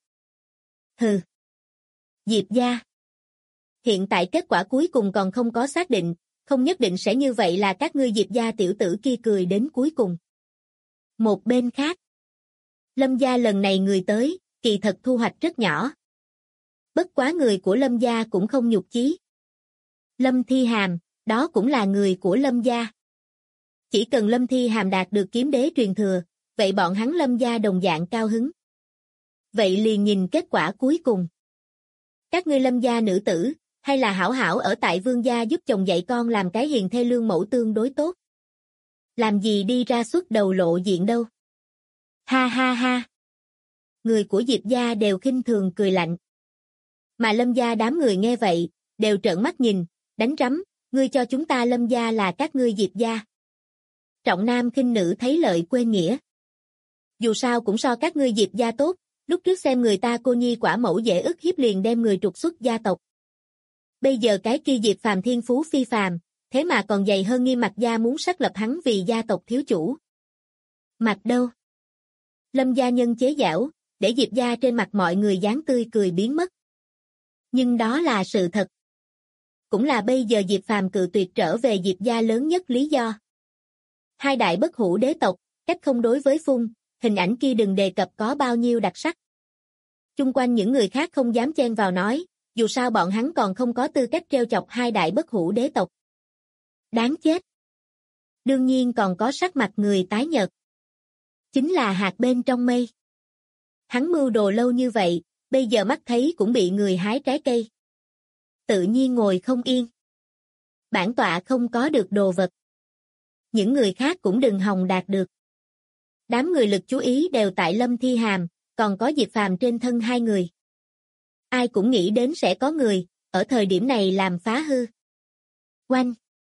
Hừ. Diệp gia. Hiện tại kết quả cuối cùng còn không có xác định, không nhất định sẽ như vậy là các ngươi Diệp gia tiểu tử kia cười đến cuối cùng. Một bên khác. Lâm gia lần này người tới, kỳ thật thu hoạch rất nhỏ. Bất quá người của Lâm gia cũng không nhục chí. Lâm Thi Hàm, đó cũng là người của Lâm gia. Chỉ cần Lâm Thi Hàm đạt được kiếm đế truyền thừa, vậy bọn hắn Lâm gia đồng dạng cao hứng. Vậy liền nhìn kết quả cuối cùng. Các ngươi Lâm gia nữ tử, hay là hảo hảo ở tại Vương gia giúp chồng dạy con làm cái hiền thê lương mẫu tương đối tốt. Làm gì đi ra xuất đầu lộ diện đâu. Ha ha ha. Người của Diệp gia đều khinh thường cười lạnh. Mà Lâm gia đám người nghe vậy, đều trợn mắt nhìn, đánh rắm, ngươi cho chúng ta Lâm gia là các ngươi Diệp gia. Trọng nam khinh nữ thấy lợi quên nghĩa. Dù sao cũng so các ngươi Diệp gia tốt, lúc trước xem người ta cô nhi quả mẫu dễ ức hiếp liền đem người trục xuất gia tộc. Bây giờ cái kia Diệp Phàm thiên phú phi phàm, thế mà còn dày hơn Nghiêm Mặc gia muốn xác lập hắn vì gia tộc thiếu chủ. Mặt đâu? Lâm gia nhân chế giảo, để Diệp gia trên mặt mọi người dáng tươi cười biến mất. Nhưng đó là sự thật. Cũng là bây giờ Diệp Phàm cự tuyệt trở về Diệp gia lớn nhất lý do. Hai đại bất hủ đế tộc, cách không đối với Phun, hình ảnh kia đừng đề cập có bao nhiêu đặc sắc. Chung quanh những người khác không dám chen vào nói, dù sao bọn hắn còn không có tư cách trêu chọc hai đại bất hủ đế tộc. Đáng chết. Đương nhiên còn có sắc mặt người tái nhợt. Chính là hạt bên trong mây. Hắn mưu đồ lâu như vậy, bây giờ mắt thấy cũng bị người hái trái cây. Tự nhiên ngồi không yên. Bản tọa không có được đồ vật. Những người khác cũng đừng hòng đạt được. Đám người lực chú ý đều tại Lâm Thi Hàm, còn có Diệp Phàm trên thân hai người. Ai cũng nghĩ đến sẽ có người, ở thời điểm này làm phá hư. Oanh!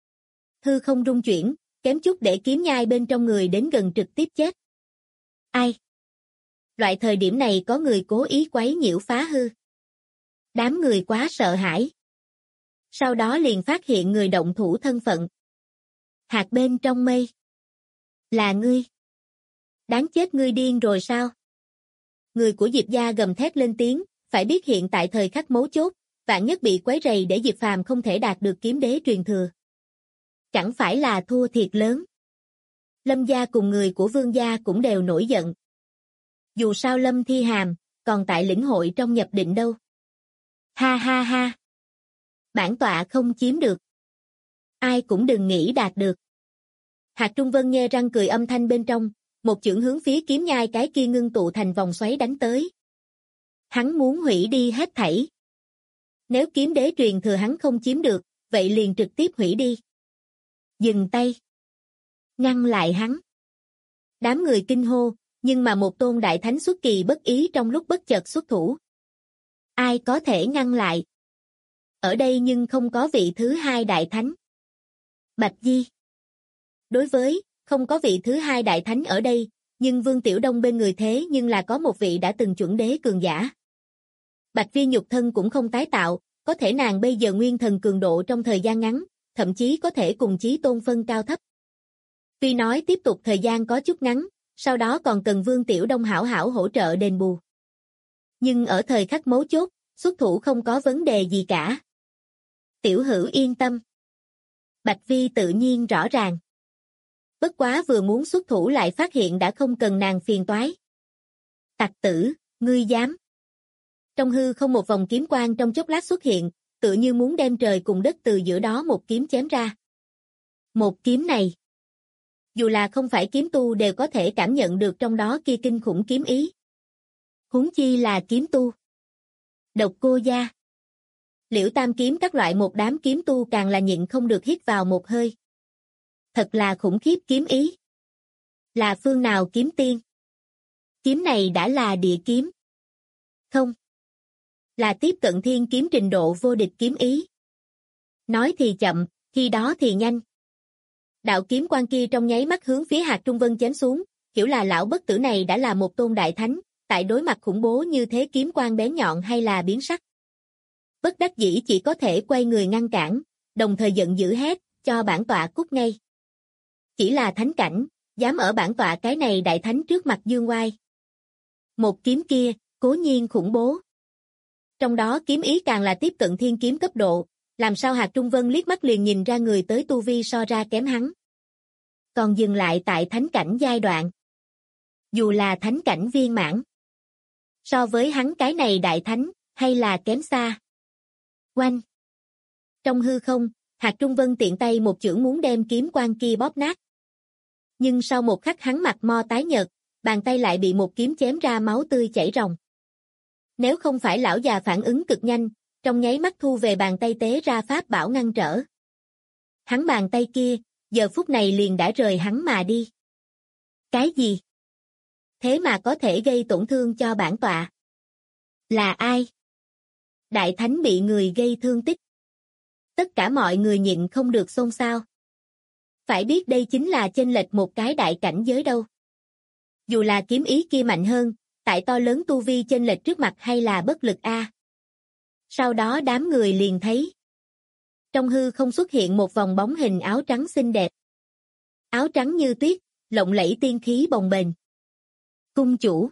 Hư không rung chuyển, kém chút để kiếm nhai bên trong người đến gần trực tiếp chết. Ai? Loại thời điểm này có người cố ý quấy nhiễu phá hư. Đám người quá sợ hãi. Sau đó liền phát hiện người động thủ thân phận. Hạt bên trong mây. Là ngươi. Đáng chết, ngươi điên rồi sao? Người của Diệp gia gầm thét lên tiếng, phải biết hiện tại thời khắc mấu chốt, vạn nhất bị quấy rầy để Diệp Phàm không thể đạt được kiếm đế truyền thừa. Chẳng phải là thua thiệt lớn. Lâm gia cùng người của Vương gia cũng đều nổi giận. Dù sao Lâm Thi Hàm, còn tại lĩnh hội trong nhập định đâu. Ha ha ha. Bản tọa không chiếm được. Ai cũng đừng nghĩ đạt được. Hạt Trung Vân nghe răng cười âm thanh bên trong, một chưởng hướng phía kiếm nhai cái kia ngưng tụ thành vòng xoáy đánh tới. Hắn muốn hủy đi hết thảy. Nếu kiếm đế truyền thừa hắn không chiếm được, vậy liền trực tiếp hủy đi. Dừng tay. Ngăn lại hắn. Đám người kinh hô, nhưng mà một tôn đại thánh xuất kỳ bất ý trong lúc bất chợt xuất thủ. Ai có thể ngăn lại? Ở đây nhưng không có vị thứ hai đại thánh. Bạch Di. Đối với, không có vị thứ hai đại thánh ở đây, Nhưng Vương Tiểu Đông bên người thế nhưng là có một vị đã từng chuẩn đế cường giả. Bạch Vi nhục thân cũng không tái tạo, có thể nàng bây giờ nguyên thần cường độ trong thời gian ngắn, thậm chí có thể cùng Chí Tôn phân cao thấp. Tuy nói tiếp tục thời gian có chút ngắn, sau đó còn cần Vương Tiểu Đông hảo hảo hỗ trợ đền bù. Nhưng ở thời khắc mấu chốt, xuất thủ không có vấn đề gì cả. Tiểu Hữu yên tâm. Bạch Vi tự nhiên rõ ràng. Bất quá vừa muốn xuất thủ lại phát hiện đã không cần nàng phiền toái. Tặc tử, ngươi dám. Trong hư không một vòng kiếm quang trong chốc lát xuất hiện, tự như muốn đem trời cùng đất từ giữa đó một kiếm chém ra. Một kiếm này, dù là không phải kiếm tu đều có thể cảm nhận được trong đó kia kinh khủng kiếm ý. Huống chi là kiếm tu. Độc Cô Gia, Liễu Tam kiếm các loại một đám kiếm tu càng là nhịn không được hít vào một hơi. Thật là khủng khiếp kiếm ý. Là phương nào kiếm tiên? Kiếm này đã là địa kiếm. Không. Là tiếp cận thiên kiếm trình độ vô địch kiếm ý. Nói thì chậm, khi đó thì nhanh. Đạo kiếm quang kia trong nháy mắt hướng phía Hạc Trung Vân chém xuống, hiểu là lão bất tử này đã là một tôn đại thánh, tại đối mặt khủng bố như thế kiếm quang bén nhọn hay là biến sắc. Bất đắc dĩ chỉ có thể quay người ngăn cản, đồng thời giận dữ hét, cho bản tọa cút ngay. Chỉ là thánh cảnh, dám ở bản tọa cái này đại thánh trước mặt dương oai. Một kiếm kia, cố nhiên khủng bố. Trong đó kiếm ý càng là tiếp cận thiên kiếm cấp độ, làm sao Hạc Trung Vân liếc mắt liền nhìn ra người tới tu vi so ra kém hắn. Còn dừng lại tại thánh cảnh giai đoạn. Dù là thánh cảnh viên mãn. So với hắn cái này đại thánh, hay là kém xa. Oanh. Trong hư không, Hạc Trung Vân tiện tay một chưởng muốn đem kiếm quang kia bóp nát. Nhưng sau một khắc hắn mặt mo tái nhợt, bàn tay lại bị một kiếm chém ra máu tươi chảy ròng. Nếu không phải lão già phản ứng cực nhanh, trong nháy mắt thu về bàn tay tế ra pháp bảo ngăn trở. Hắn bàn tay kia, giờ phút này liền đã rời hắn mà đi. Cái gì? Thế mà có thể gây tổn thương cho bản tọa? Là ai? Đại thánh bị người gây thương tích. Tất cả mọi người nhịn không được xôn xao. Phải biết đây chính là chênh lệch một cái đại cảnh giới đâu. Dù là kiếm ý kia mạnh hơn, tại to lớn tu vi chênh lệch trước mặt hay là bất lực a. Sau đó đám người liền thấy. Trong hư không xuất hiện một vòng bóng hình áo trắng xinh đẹp. Áo trắng như tuyết, lộng lẫy tiên khí bồng bềnh. Cung chủ.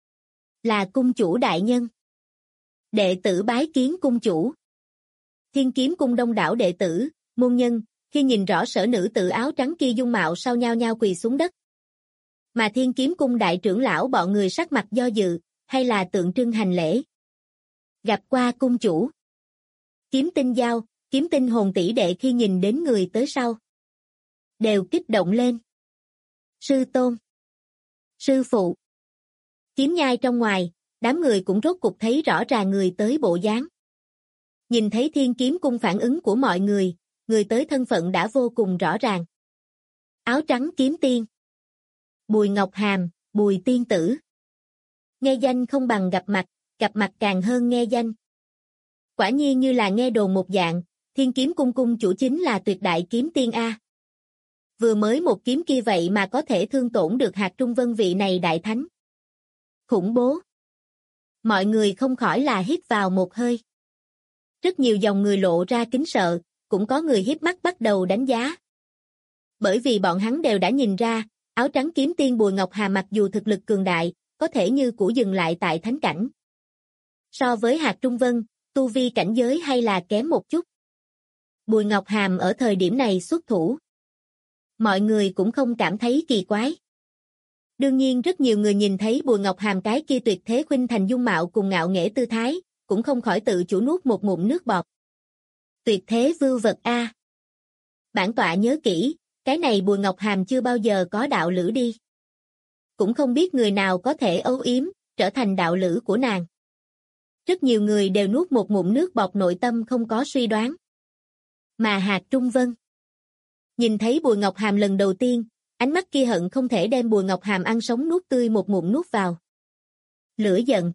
Là cung chủ đại nhân. Đệ tử bái kiến cung chủ. Thiên Kiếm cung đông đảo đệ tử, môn nhân, khi nhìn rõ sở nữ tử áo trắng kia dung mạo sau nhao nhao quỳ xuống đất. Mà Thiên Kiếm cung đại trưởng lão bọn người sắc mặt do dự, hay là tượng trưng hành lễ. Gặp qua cung chủ. Kiếm Tinh Giao, Kiếm Tinh Hồn tỷ đệ khi nhìn đến người tới sau. Đều kích động lên. Sư tôn. Sư phụ. Kiếm nhai trong ngoài, đám người cũng rốt cục thấy rõ ràng người tới bộ dáng. Nhìn thấy Thiên Kiếm cung phản ứng của mọi người tới thân phận đã vô cùng rõ ràng. Áo trắng kiếm tiên. Bùi Ngọc Hàm, Bùi tiên tử. Nghe danh không bằng gặp mặt càng hơn nghe danh. Quả nhiên như là nghe đồn một dạng, Thiên Kiếm cung cung chủ chính là tuyệt đại kiếm tiên A. Vừa mới một kiếm kia vậy mà có thể thương tổn được Hạc Trung Vân vị này đại thánh. Khủng bố. Mọi người không khỏi là hít vào một hơi. Rất nhiều dòng người lộ ra kính sợ, cũng có người híp mắt bắt đầu đánh giá. Bởi vì bọn hắn đều đã nhìn ra, áo trắng kiếm tiên Bùi Ngọc Hà mặc dù thực lực cường đại, có thể như cũ dừng lại tại thánh cảnh. So với Hạc Trung Vân, tu vi cảnh giới hay là kém một chút. Bùi Ngọc Hàm ở thời điểm này xuất thủ. Mọi người cũng không cảm thấy kỳ quái. Đương nhiên rất nhiều người nhìn thấy Bùi Ngọc Hàm cái kia tuyệt thế khuynh thành dung mạo cùng ngạo nghễ tư thái, cũng không khỏi tự chủ nuốt một ngụm nước bọt. Tuyệt thế vưu vật a. Bản tọa nhớ kỹ, cái này Bùi Ngọc Hàm chưa bao giờ có đạo lữ đi. Cũng không biết người nào có thể âu yếm, trở thành đạo lữ của nàng. Rất nhiều người đều nuốt một ngụm nước bọt nội tâm không có suy đoán. Mà Hạc Trung Vân. Nhìn thấy Bùi Ngọc Hàm lần đầu tiên, ánh mắt kia hận không thể đem Bùi Ngọc Hàm ăn sống nuốt tươi một ngụm nuốt vào. Lửa giận.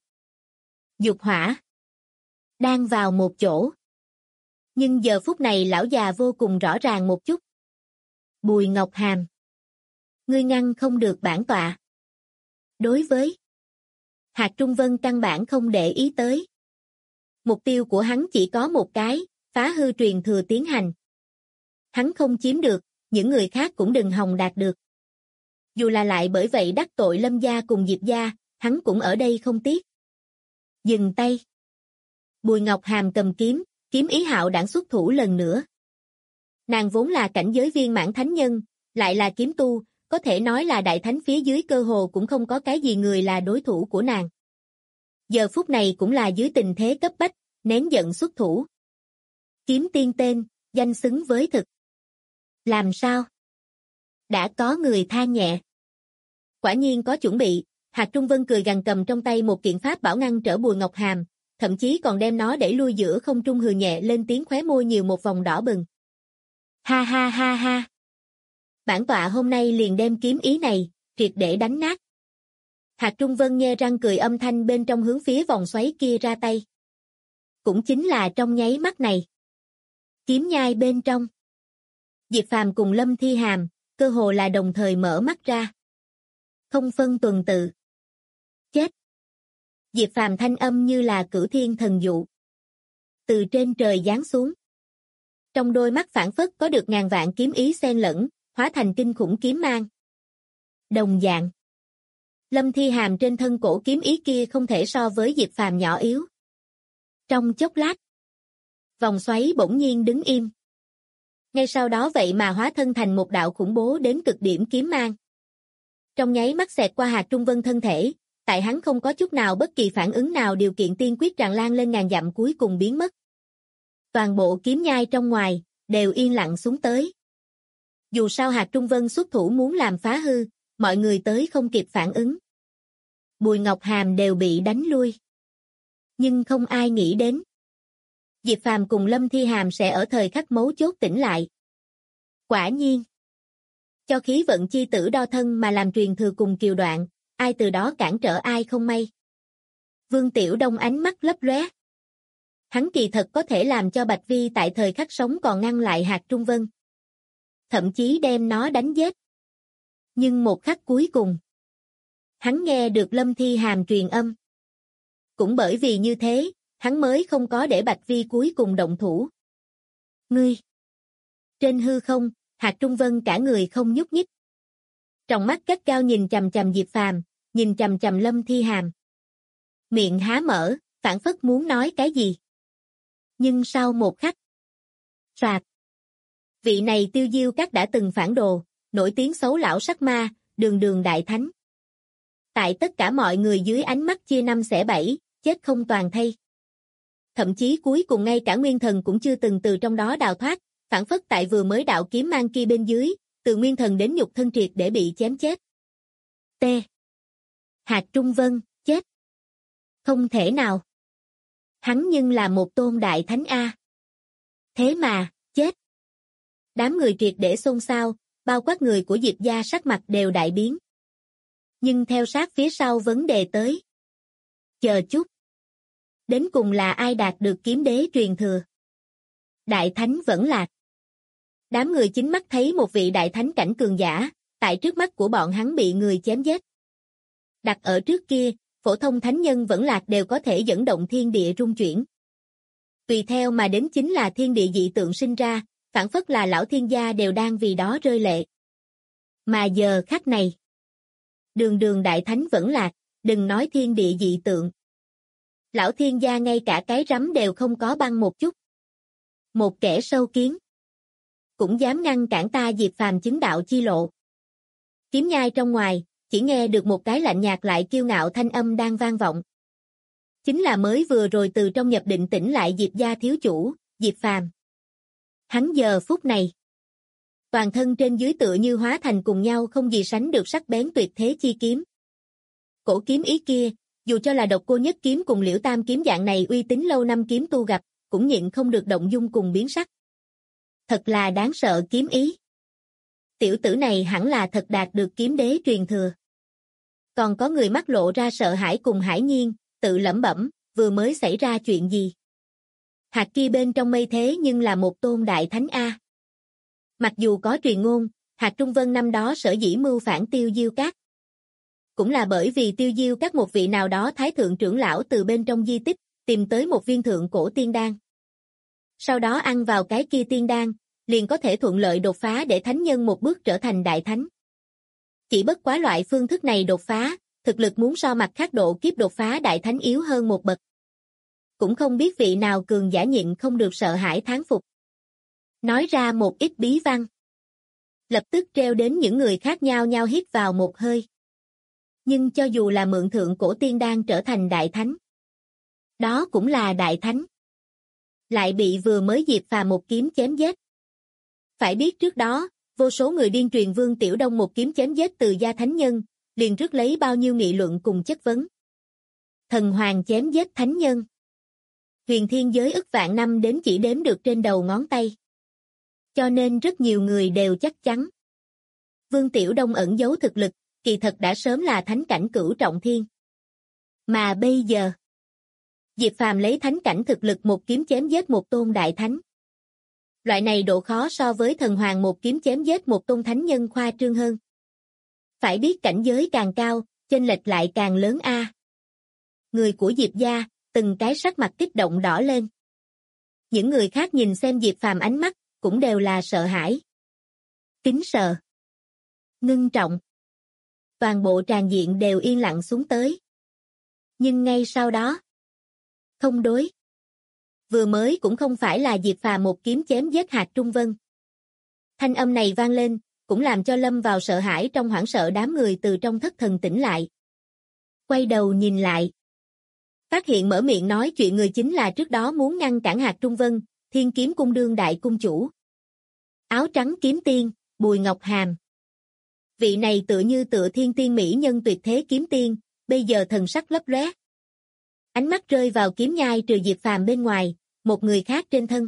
Dục hỏa. Đang vào một chỗ. Nhưng giờ phút này lão già vô cùng rõ ràng một chút. Bùi Ngọc Hàm. Ngươi ngăn không được bản tọa. Đối với Hạt Trung Vân căn bản không để ý tới. Mục tiêu của hắn chỉ có một cái, phá hư truyền thừa tiến hành. Hắn không chiếm được, những người khác cũng đừng hòng đạt được. Dù là lại bởi vậy đắc tội Lâm gia cùng Diệp gia, hắn cũng ở đây không tiếc. Dừng tay. Bùi Ngọc Hàm cầm kiếm, kiếm ý hạo đãng xuất thủ lần nữa. Nàng vốn là cảnh giới viên mãn thánh nhân, lại là kiếm tu, có thể nói là đại thánh phía dưới cơ hồ cũng không có cái gì người là đối thủ của nàng. Giờ phút này cũng là dưới tình thế cấp bách, nén giận xuất thủ. Kiếm tiên tên, danh xứng với thực. Làm sao? Đã có người than nhẹ. Quả nhiên có chuẩn bị, Hạt Trung Vân cười gằn cầm trong tay một kiện pháp bảo ngăn trở Bùi Ngọc Hàm, thậm chí còn đem nó đẩy lui giữa không trung hừ nhẹ lên tiếng khóe môi nhiều một vòng đỏ bừng. Ha ha ha ha. Bản tọa hôm nay liền đem kiếm ý này, triệt để đánh nát. Hạt Trung Vân nhe răng cười âm thanh bên trong hướng phía vòng xoáy kia ra tay. Cũng chính là trong nháy mắt này. Kiếm nhai bên trong. Diệp Phàm cùng Lâm Thi Hàm, cơ hồ là đồng thời mở mắt ra. Không phân tuần tự. Chết. Diệp Phàm thanh âm như là cửu thiên thần dụ. Từ trên trời giáng xuống. Trong đôi mắt phảng phất có được ngàn vạn kiếm ý xen lẫn, hóa thành kinh khủng kiếm mang. Đồng dạng. Lâm Thi Hàm trên thân cổ kiếm ý kia không thể so với Diệp Phàm nhỏ yếu. Trong chốc lát, vòng xoáy bỗng nhiên đứng im. Ngay sau đó vậy mà hóa thân thành một đạo khủng bố đến cực điểm kiếm mang. Trong nháy mắt xẹt qua Hạt Trung Vân thân thể, tại hắn không có chút nào bất kỳ phản ứng nào điều kiện tiên quyết tràn lan lên ngàn dặm cuối cùng biến mất. Toàn bộ kiếm nhai trong ngoài, đều yên lặng xuống tới. Dù sao Hạt Trung Vân xuất thủ muốn làm phá hư, mọi người tới không kịp phản ứng. Bùi Ngọc Hàm đều bị đánh lui. Nhưng không ai nghĩ đến. Diệp Phàm cùng Lâm Thi Hàm sẽ ở thời khắc mấu chốt tỉnh lại. Quả nhiên. Cho khí vận chi tử đo thân mà làm truyền thừa cùng kiều đoạn, ai từ đó cản trở ai không may. Vương Tiểu Đông ánh mắt lấp lóe. Hắn kỳ thật có thể làm cho Bạch Vi tại thời khắc sống còn ngăn lại Hạt Trung Vân. Thậm chí đem nó đánh giết. Nhưng một khắc cuối cùng, hắn nghe được Lâm Thi Hàm truyền âm. Cũng bởi vì như thế, hắn mới không có để Bạch Vi cuối cùng động thủ. Ngươi! Trên hư không, Hạt Trung Vân cả người không nhúc nhích. Tròng mắt gắt gao nhìn chằm chằm Diệp Phàm, nhìn chằm chằm Lâm Thi Hàm. Miệng há mở, phảng phất muốn nói cái gì. Nhưng sau một khắc, phạt. Vị này Tiêu Diêu Các đã từng phản đồ, nổi tiếng xấu lão sắc ma, đường đường đại thánh. Tại tất cả mọi người dưới ánh mắt chia năm xẻ bảy, chết không toàn thây. Thậm chí cuối cùng ngay cả Nguyên Thần cũng chưa từng từ trong đó đào thoát, phản phất tại vừa mới đạo kiếm mang kia bên dưới, từ Nguyên Thần đến nhục thân triệt để bị chém chết. T. Hạt Trung Vân, chết. Không thể nào. Hắn nhưng là một tôn đại thánh A. Thế mà, chết. Đám người triệt để xôn xao, bao quát người của Diệp gia sắc mặt đều đại biến. Nhưng theo sát phía sau vấn đề tới. Chờ chút. Đến cùng là ai đạt được kiếm đế truyền thừa? Đại thánh vẫn lạc. Đám người chính mắt thấy một vị đại thánh cảnh cường giả, tại trước mắt của bọn hắn bị người chém giết. Đặt ở trước kia, phổ thông thánh nhân vẫn lạc đều có thể dẫn động thiên địa rung chuyển. Tùy theo mà đến chính là thiên địa dị tượng sinh ra, phảng phất là lão thiên gia đều đang vì đó rơi lệ. Mà giờ khắc này, đường đường đại thánh vẫn lạc, đừng nói thiên địa dị tượng. Lão thiên gia ngay cả cái rắm đều không có băng một chút. Một kẻ sâu kiến, cũng dám ngăn cản ta Diệp Phàm chứng đạo chi lộ. Kiếm nhai trong ngoài, chỉ nghe được một cái lạnh nhạt lại kiêu ngạo thanh âm đang vang vọng. Chính là mới vừa rồi từ trong nhập định tỉnh lại Diệp gia thiếu chủ, Diệp Phàm. Hắn giờ phút này, toàn thân trên dưới tựa như hóa thành cùng nhau không gì sánh được sắc bén tuyệt thế chi kiếm. Cổ kiếm ý kia, dù cho là Độc Cô Nhất Kiếm cùng Liễu Tam Kiếm dạng này uy tín lâu năm kiếm tu gặp, cũng nhịn không được động dung cùng biến sắc. Thật là đáng sợ kiếm ý. Tiểu tử này hẳn là thật đạt được kiếm đế truyền thừa. Còn có người mắt lộ ra sợ hãi cùng hải nhiên, tự lẩm bẩm, vừa mới xảy ra chuyện gì? Hạt kia bên trong mây thế nhưng là một tôn đại thánh A. Mặc dù có truyền ngôn, Hạt Trung Vân năm đó sở dĩ mưu phản Tiêu Diêu Các. cũng là bởi vì tiêu diêu các một vị nào đó thái thượng trưởng lão từ bên trong di tích, tìm tới một viên thượng cổ tiên đan. Sau đó ăn vào cái kia tiên đan, liền có thể thuận lợi đột phá để thánh nhân một bước trở thành đại thánh. Chỉ bất quá loại phương thức này đột phá, thực lực muốn so mặt khác độ kiếp đột phá đại thánh yếu hơn một bậc. Cũng không biết vị nào cường giả nhịn không được sợ hãi thán phục. Nói ra một ít bí văn. Lập tức treo đến những người khác nhao nhao hít vào một hơi. Nhưng cho dù là mượn thượng cổ tiên đan trở thành đại thánh, đó cũng là đại thánh. Lại bị vừa mới Diệp Phàm một kiếm chém giết. Phải biết trước đó, vô số người điên truyền Vương Tiểu Đông một kiếm chém giết từ gia thánh nhân, liền rước lấy bao nhiêu nghị luận cùng chất vấn. Thần hoàng chém giết thánh nhân. Huyền thiên giới ức vạn năm đến chỉ đếm được trên đầu ngón tay. Cho nên rất nhiều người đều chắc chắn. Vương Tiểu Đông ẩn giấu thực lực, kỳ thật đã sớm là thánh cảnh cửu trọng thiên. Mà bây giờ, Diệp Phàm lấy thánh cảnh thực lực một kiếm chém giết một tôn đại thánh. Loại này độ khó so với thần hoàng một kiếm chém giết một tôn thánh nhân khoa trương hơn. Phải biết cảnh giới càng cao, chênh lệch lại càng lớn a. Người của Diệp gia, từng cái sắc mặt kích động đỏ lên. Những người khác nhìn xem Diệp Phàm ánh mắt, cũng đều là sợ hãi. Kính sợ. Ngưng trọng. Toàn bộ tràng diện đều yên lặng xuống tới. Nhưng ngay sau đó, không đối. Vừa mới cũng không phải là Diệp Phàm một kiếm chém giết Hạc Trung Vân. Thanh âm này vang lên, cũng làm cho lâm vào sợ hãi trong hoảng sợ đám người từ trong thất thần tỉnh lại. Quay đầu nhìn lại. Phát hiện mở miệng nói chuyện người chính là trước đó muốn ngăn cản Hạc Trung Vân, Thiên Kiếm Cung đương đại cung chủ. Áo trắng kiếm tiên, Bùi Ngọc Hàm. Vị này tựa như tựa thiên tiên mỹ nhân tuyệt thế kiếm tiên, bây giờ thần sắc lấp lóe. Ánh mắt rơi vào kiếm nhai trừ Diệp Phàm bên ngoài, một người khác trên thân.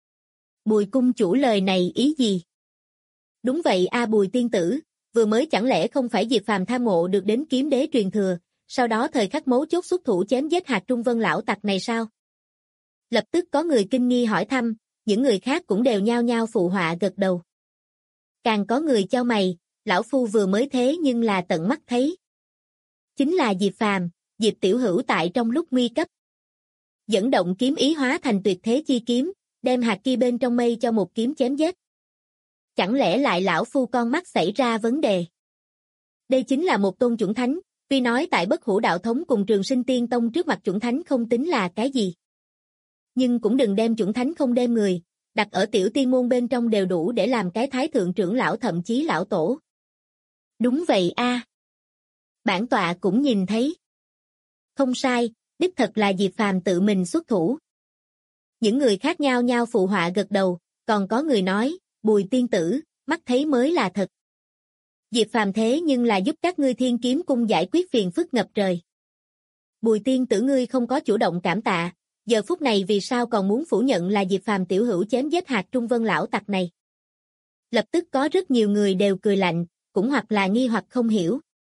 Bùi cung chủ lời này ý gì? Đúng vậy a Bùi tiên tử, vừa mới chẳng lẽ không phải Diệp Phàm tham ngộ được đến kiếm đế truyền thừa, sau đó thời khắc mấu chốt xuất thủ chém giết Hạc Trung Vân lão tặc này sao? Lập tức có người kinh nghi hỏi thăm, những người khác cũng đều nhao nhao phụ họa gật đầu. Càng có người chau mày, lão phu vừa mới thế nhưng là tận mắt thấy. Chính là Diệp Phàm, Diệp tiểu hữu tại trong lúc nguy cấp. Dẫn động kiếm ý hóa thành tuyệt thế chi kiếm, đem hạt kia bên trong mây cho một kiếm chém giết. Chẳng lẽ lại lão phu con mắt xảy ra vấn đề? Đây chính là một tôn chuẩn thánh, tuy nói tại Bất Hủ Đạo Thống cùng Trường Sinh Tiên Tông trước mặt chuẩn thánh không tính là cái gì. Nhưng cũng đừng đem chuẩn thánh không đem người, đặt ở tiểu tiên môn bên trong đều đủ để làm cái thái thượng trưởng lão thậm chí lão tổ. Đúng vậy a. Bản tọa cũng nhìn thấy. Không sai, đích thật là Diệp Phàm tự mình xuất thủ. Những người khác nhao nhao phụ họa gật đầu, còn có người nói, Bùi tiên tử, mắt thấy mới là thật. Diệp Phàm thế nhưng là giúp các ngươi Thiên Kiếm Cung giải quyết phiền phức ngập trời. Bùi tiên tử ngươi không có chủ động cảm tạ, giờ phút này vì sao còn muốn phủ nhận là Diệp Phàm tiểu hữu chém giết Hạc Trung Vân lão tặc này? Lập tức có rất nhiều người đều cười lạnh, cũng hoặc là nghi hoặc không hiểu.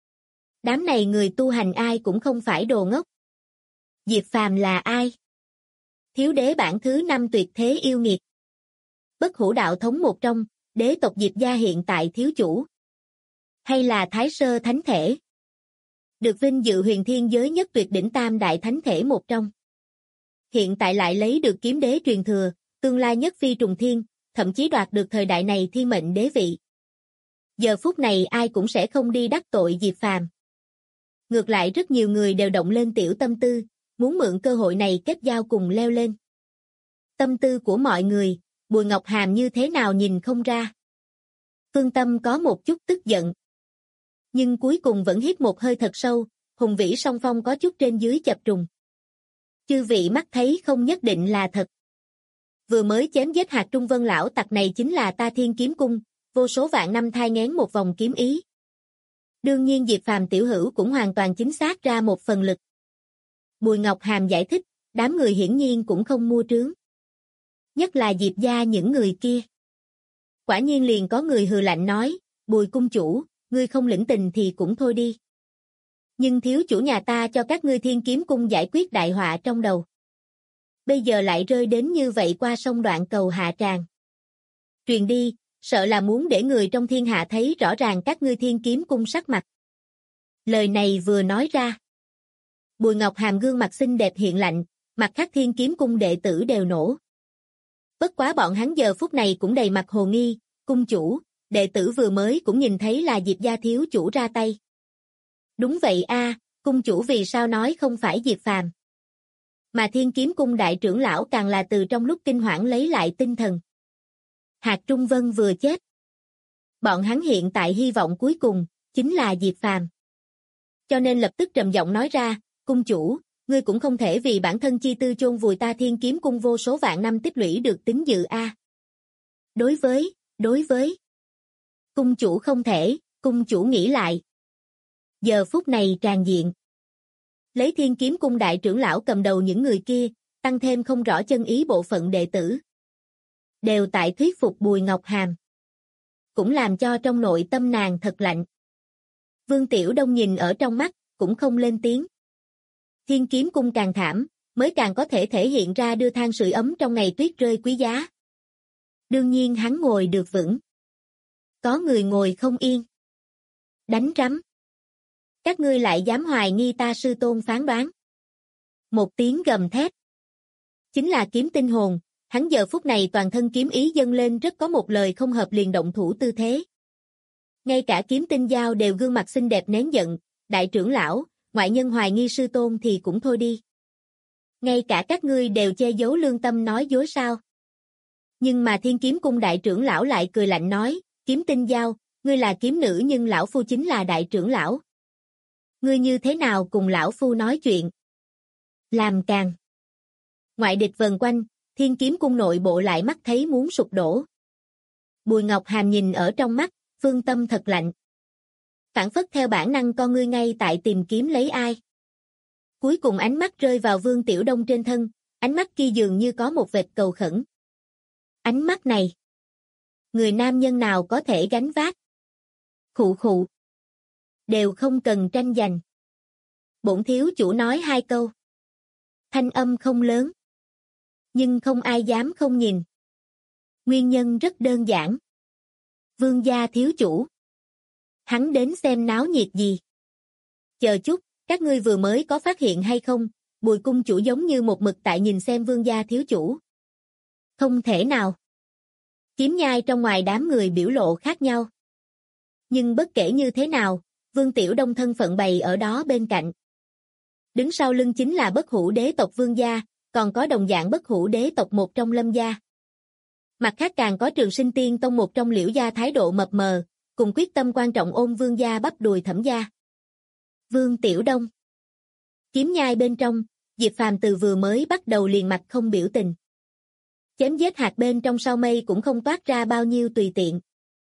Đám này người tu hành ai cũng không phải đồ ngốc. Diệp Phàm là ai? Thiếu đế bản thứ 5 tuyệt thế yêu nghiệt. Bất Hủ Đạo Thống một trong, đế tộc Diệp gia hiện tại thiếu chủ. Hay là Thái Sơ Thánh Thể? Được vinh dự huyền thiên giới nhất tuyệt đỉnh tam đại thánh thể một trong. Hiện tại lại lấy được kiếm đế truyền thừa, tương lai nhất phi trùng thiên, thậm chí đoạt được thời đại này thiên mệnh đế vị. Giờ phút này ai cũng sẽ không đi đắc tội Diệp Phàm. Ngược lại rất nhiều người đều động lên tiểu tâm tư, muốn mượn cơ hội này kết giao cùng leo lên. Tâm tư của mọi người, Bùi Ngọc Hàm như thế nào nhìn không ra. Phương Tâm có một chút tức giận. Nhưng cuối cùng vẫn hít một hơi thật sâu, hùng vĩ song phong có chút trên dưới chập trùng. Chư vị mắt thấy không nhất định là thật. Vừa mới chém giết Hạc Trung Vân lão tặc này chính là ta Thiên Kiếm Cung, vô số vạn năm thai nghén một vòng kiếm ý. Đương nhiên Diệp Phàm tiểu hữu cũng hoàn toàn chính xác ra một phần lực. Bùi Ngọc Hàm giải thích, đám người hiển nhiên cũng không mua trướng. Nhất là Diệp gia những người kia. Quả nhiên liền có người hừ lạnh nói, Bùi cung chủ, ngươi không lĩnh tình thì cũng thôi đi. Nhưng thiếu chủ nhà ta cho các ngươi Thiên Kiếm Cung giải quyết đại họa trong đầu. Bây giờ lại rơi đến như vậy qua sông đoạn cầu hạ tràng. Truyền đi, sợ là muốn để người trong thiên hạ thấy rõ ràng các ngươi Thiên Kiếm Cung sắc mặt. Lời này vừa nói ra. Bùi Ngọc Hàm gương mặt xinh đẹp hiện lạnh, mặt khác Thiên Kiếm Cung đệ tử đều nổ. Bất quá bọn hắn giờ phút này cũng đầy mặt hồ nghi, cung chủ, đệ tử vừa mới cũng nhìn thấy là Diệp gia thiếu chủ ra tay. Đúng vậy a, cung chủ vì sao nói không phải Diệp Phàm? Mà Thiên Kiếm Cung đại trưởng lão càng là từ trong lúc kinh hoảng lấy lại tinh thần. Hạc Trung Vân vừa chết. Bọn hắn hiện tại hy vọng cuối cùng, chính là Diệp Phàm. Cho nên lập tức trầm giọng nói ra, cung chủ, ngươi cũng không thể vì bản thân chi tư chôn vùi ta Thiên Kiếm Cung vô số vạn năm tích lũy được tín dự a. Đối với. Cung chủ không thể, cung chủ nghĩ lại. Giờ phút này tràn diện. Lấy Thiên Kiếm Cung đại trưởng lão cầm đầu những người kia, tăng thêm không rõ chân ý bộ phận đệ tử. Đều tại thuyết phục Bùi Ngọc Hàm. Cũng làm cho trong nội tâm nàng thật lạnh. Vương Tiểu Đông nhìn ở trong mắt, cũng không lên tiếng. Thiên Kiếm Cung càng thảm, mới càng có thể thể hiện ra đưa than sưởi ấm trong ngày tuyết rơi quý giá. Đương nhiên hắn ngồi được vững. Có người ngồi không yên. Đánh rắm. Các ngươi lại dám hoài nghi ta sư tôn phán đoán. Một tiếng gầm thét. Chính là Kiếm Tinh hồn, hắn giờ phút này toàn thân kiếm ý dâng lên rất có một lời không hợp liền động thủ tư thế. Ngay cả Kiếm Tinh Giao đều gương mặt xinh đẹp nén giận, đại trưởng lão, ngoại nhân hoài nghi sư tôn thì cũng thôi đi. Ngay cả các ngươi đều che giấu lương tâm nói dối sao. Nhưng mà Thiên Kiếm Cung đại trưởng lão lại cười lạnh nói, Kiếm Tinh Giao, ngươi là kiếm nữ nhưng lão phu chính là đại trưởng lão. Ngươi như thế nào cùng lão phu nói chuyện? Làm càng. Ngoại địch vần quanh, Thiên Kiếm Cung nội bộ lại mắt thấy muốn sụp đổ. Bùi Ngọc Hàm nhìn ở trong mắt, phương tâm thật lạnh. Phản phất theo bản năng con ngươi ngay tại tìm kiếm lấy ai. Cuối cùng ánh mắt rơi vào Vương Tiểu Đông trên thân, ánh mắt kia dường như có một vệt cầu khẩn. Ánh mắt này, người nam nhân nào có thể gánh vác? Khụ khụ. Đều không cần tranh giành. Bổn thiếu chủ nói hai câu. Thanh âm không lớn. Nhưng không ai dám không nhìn. Nguyên nhân rất đơn giản. Vương gia thiếu chủ. Hắn đến xem náo nhiệt gì. Chờ chút, các ngươi vừa mới có phát hiện hay không, Bùi cung chủ giống như một mực tại nhìn xem vương gia thiếu chủ. Không thể nào. Kiếm Nhai trong ngoài đám người biểu lộ khác nhau. Nhưng bất kể như thế nào, Vương Tiểu Đông thân phận bày ở đó bên cạnh. Đứng sau lưng chính là bất hủ đế tộc Vương gia, còn có đồng dạng bất hủ đế tộc một trong Lâm gia. Mặt khác càng có Trường Sinh Tiên Tông một trong Liễu gia thái độ mập mờ, cùng quyết tâm quan trọng ôm Vương gia bắp đùi Thẩm gia. Vương Tiểu Đông. Kiếm Nhai bên trong, Diệp Phàm từ vừa mới bắt đầu liền mặt không biểu tình. Chém giết hạt bên trong sao mây cũng không toát ra bao nhiêu tùy tiện.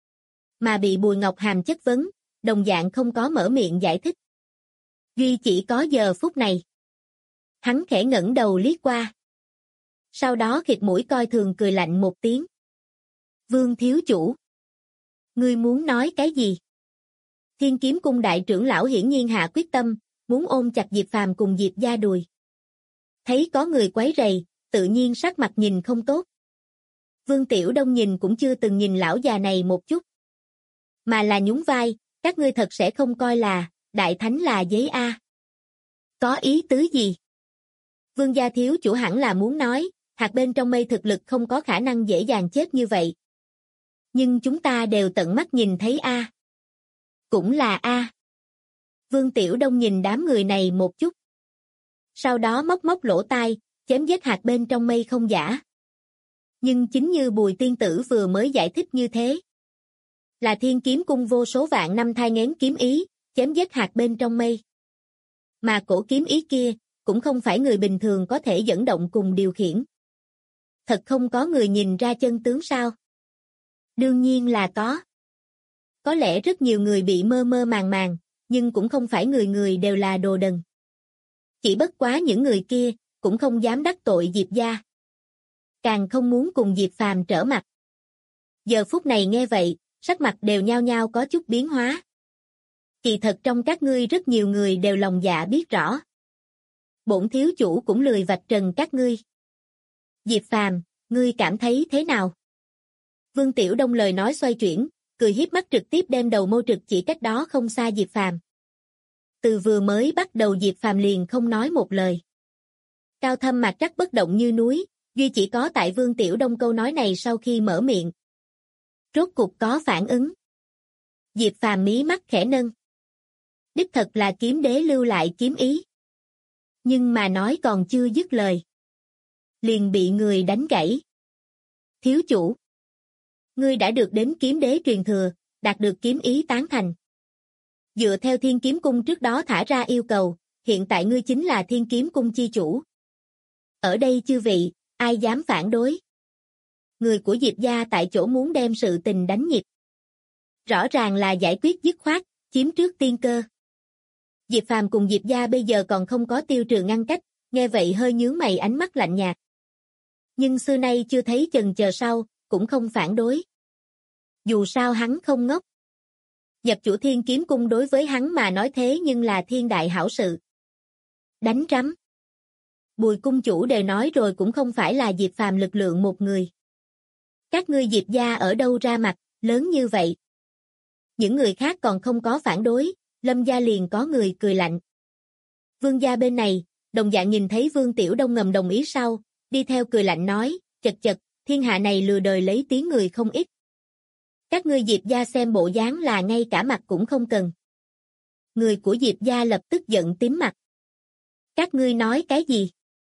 Mà bị Bùi Ngọc Hàm chất vấn, đồng dạng không có mở miệng giải thích. Duy chỉ có giờ phút này. Hắn khẽ ngẩng đầu liếc qua. Sau đó khịt mũi coi thường cười lạnh một tiếng. Vương thiếu chủ. Ngươi muốn nói cái gì? Thiên Kiếm Cung đại trưởng lão hiển nhiên hạ quyết tâm, muốn ôm chặt Diệp Phàm cùng Diệp gia đùi. Thấy có người quấy rầy, tự nhiên sắc mặt nhìn không tốt. Vương Tiểu Đông nhìn cũng chưa từng nhìn lão già này một chút. Mà là nhún vai, các ngươi thật sẽ không coi là, đại thánh là giấy A. Có ý tứ gì? Vương gia thiếu chủ hẳn là muốn nói, hạt bên trong mây thực lực không có khả năng dễ dàng chết như vậy. Nhưng chúng ta đều tận mắt nhìn thấy A. Cũng là A. Vương Tiểu Đông nhìn đám người này một chút. Sau đó móc móc lỗ tai, chém giết hạt bên trong mây không giả. Nhưng chính như Bùi tiên tử vừa mới giải thích như thế. Là Thiên Kiếm Cung vô số vạn năm thai nghén kiếm ý, chém giết hạt bên trong mây. Mà cổ kiếm ý kia, cũng không phải người bình thường có thể dẫn động cùng điều khiển. Thật không có người nhìn ra chân tướng sao? Đương nhiên là có. Có lẽ rất nhiều người bị mơ mơ màng màng, nhưng cũng không phải người người đều là đồ đần. Chỉ bất quá những người kia, cũng không dám đắc tội Diệp gia. Càng không muốn cùng Diệp Phàm trở mặt. Giờ phút này nghe vậy, sắc mặt đều nhao nhao có chút biến hóa. Kỳ thật trong các ngươi rất nhiều người đều lòng dạ biết rõ. Bổn thiếu chủ cũng lười vạch trần các ngươi. Diệp Phàm, ngươi cảm thấy thế nào? Vương Tiểu Đông lời nói xoay chuyển, cười hiếp mắt trực tiếp đem đầu mâu trực chỉ cách đó không xa Diệp Phàm. Từ vừa mới bắt đầu Diệp Phàm liền không nói một lời. Cao thâm mặt trắc bất động như núi, duy chỉ có tại Vương Tiểu Đông câu nói này sau khi mở miệng. Rốt cục có phản ứng. Diệp Phàm mí mắt khẽ nâng. Đích thật là kiếm đế lưu lại kiếm ý. Nhưng mà nói còn chưa dứt lời. Liền bị người đánh gãy. Thiếu chủ. Ngươi đã được đến kiếm đế truyền thừa, đạt được kiếm ý tán thành. Dựa theo Thiên Kiếm Cung trước đó thả ra yêu cầu, hiện tại ngươi chính là Thiên Kiếm Cung chi chủ. Ở đây chư vị, ai dám phản đối? Người của Diệp gia tại chỗ muốn đem sự tình đánh nhịp. Rõ ràng là giải quyết dứt khoát, chiếm trước tiên cơ. Diệp Phàm cùng Diệp gia bây giờ còn không có tiêu trừ ngăn cách, nghe vậy hơi nhướng mày ánh mắt lạnh nhạt. Nhưng xưa nay chưa thấy chần chờ sau, cũng không phản đối. Dù sao hắn không ngốc. Nhập chủ Thiên Kiếm Cung đối với hắn mà nói thế nhưng là thiên đại hảo sự. Đánh rắm. Bùi cung chủ đều nói rồi cũng không phải là Diệp Phàm lực lượng một người. Các ngươi Diệp gia ở đâu ra mặt, lớn như vậy. Những người khác còn không có phản đối, Lâm gia liền có người cười lạnh. Vương gia bên này, đồng dạng nhìn thấy Vương Tiểu Đông ngầm đồng ý sau, đi theo cười lạnh nói, chật chật, thiên hạ này lừa đời lấy tiếng người không ít. Các ngươi Diệp gia xem bộ dáng là ngay cả mặt cũng không cần. Người của Diệp gia lập tức giận tím mặt. Các ngươi nói cái gì?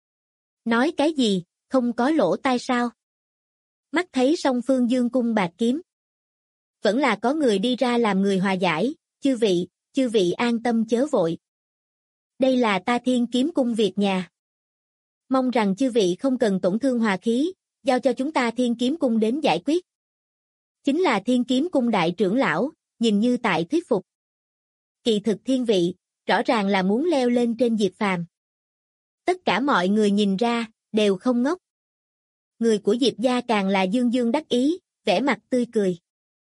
Nói cái gì, không có lỗ tai sao? Mắt thấy song phương dương cung bạc kiếm. Vẫn là có người đi ra làm người hòa giải, chư vị an tâm chớ vội. Đây là ta Thiên Kiếm Cung việc nhà. Mong rằng chư vị không cần tổn thương hòa khí, giao cho chúng ta Thiên Kiếm Cung đến giải quyết. Chính là Thiên Kiếm Cung đại trưởng lão, nhìn như tại thuyết phục. Kỳ thực thiên vị, rõ ràng là muốn leo lên trên Diệp Phàm. Tất cả mọi người nhìn ra, đều không ngốc. Người của Diệp gia càng là dương dương đắc ý, vẻ mặt tươi cười.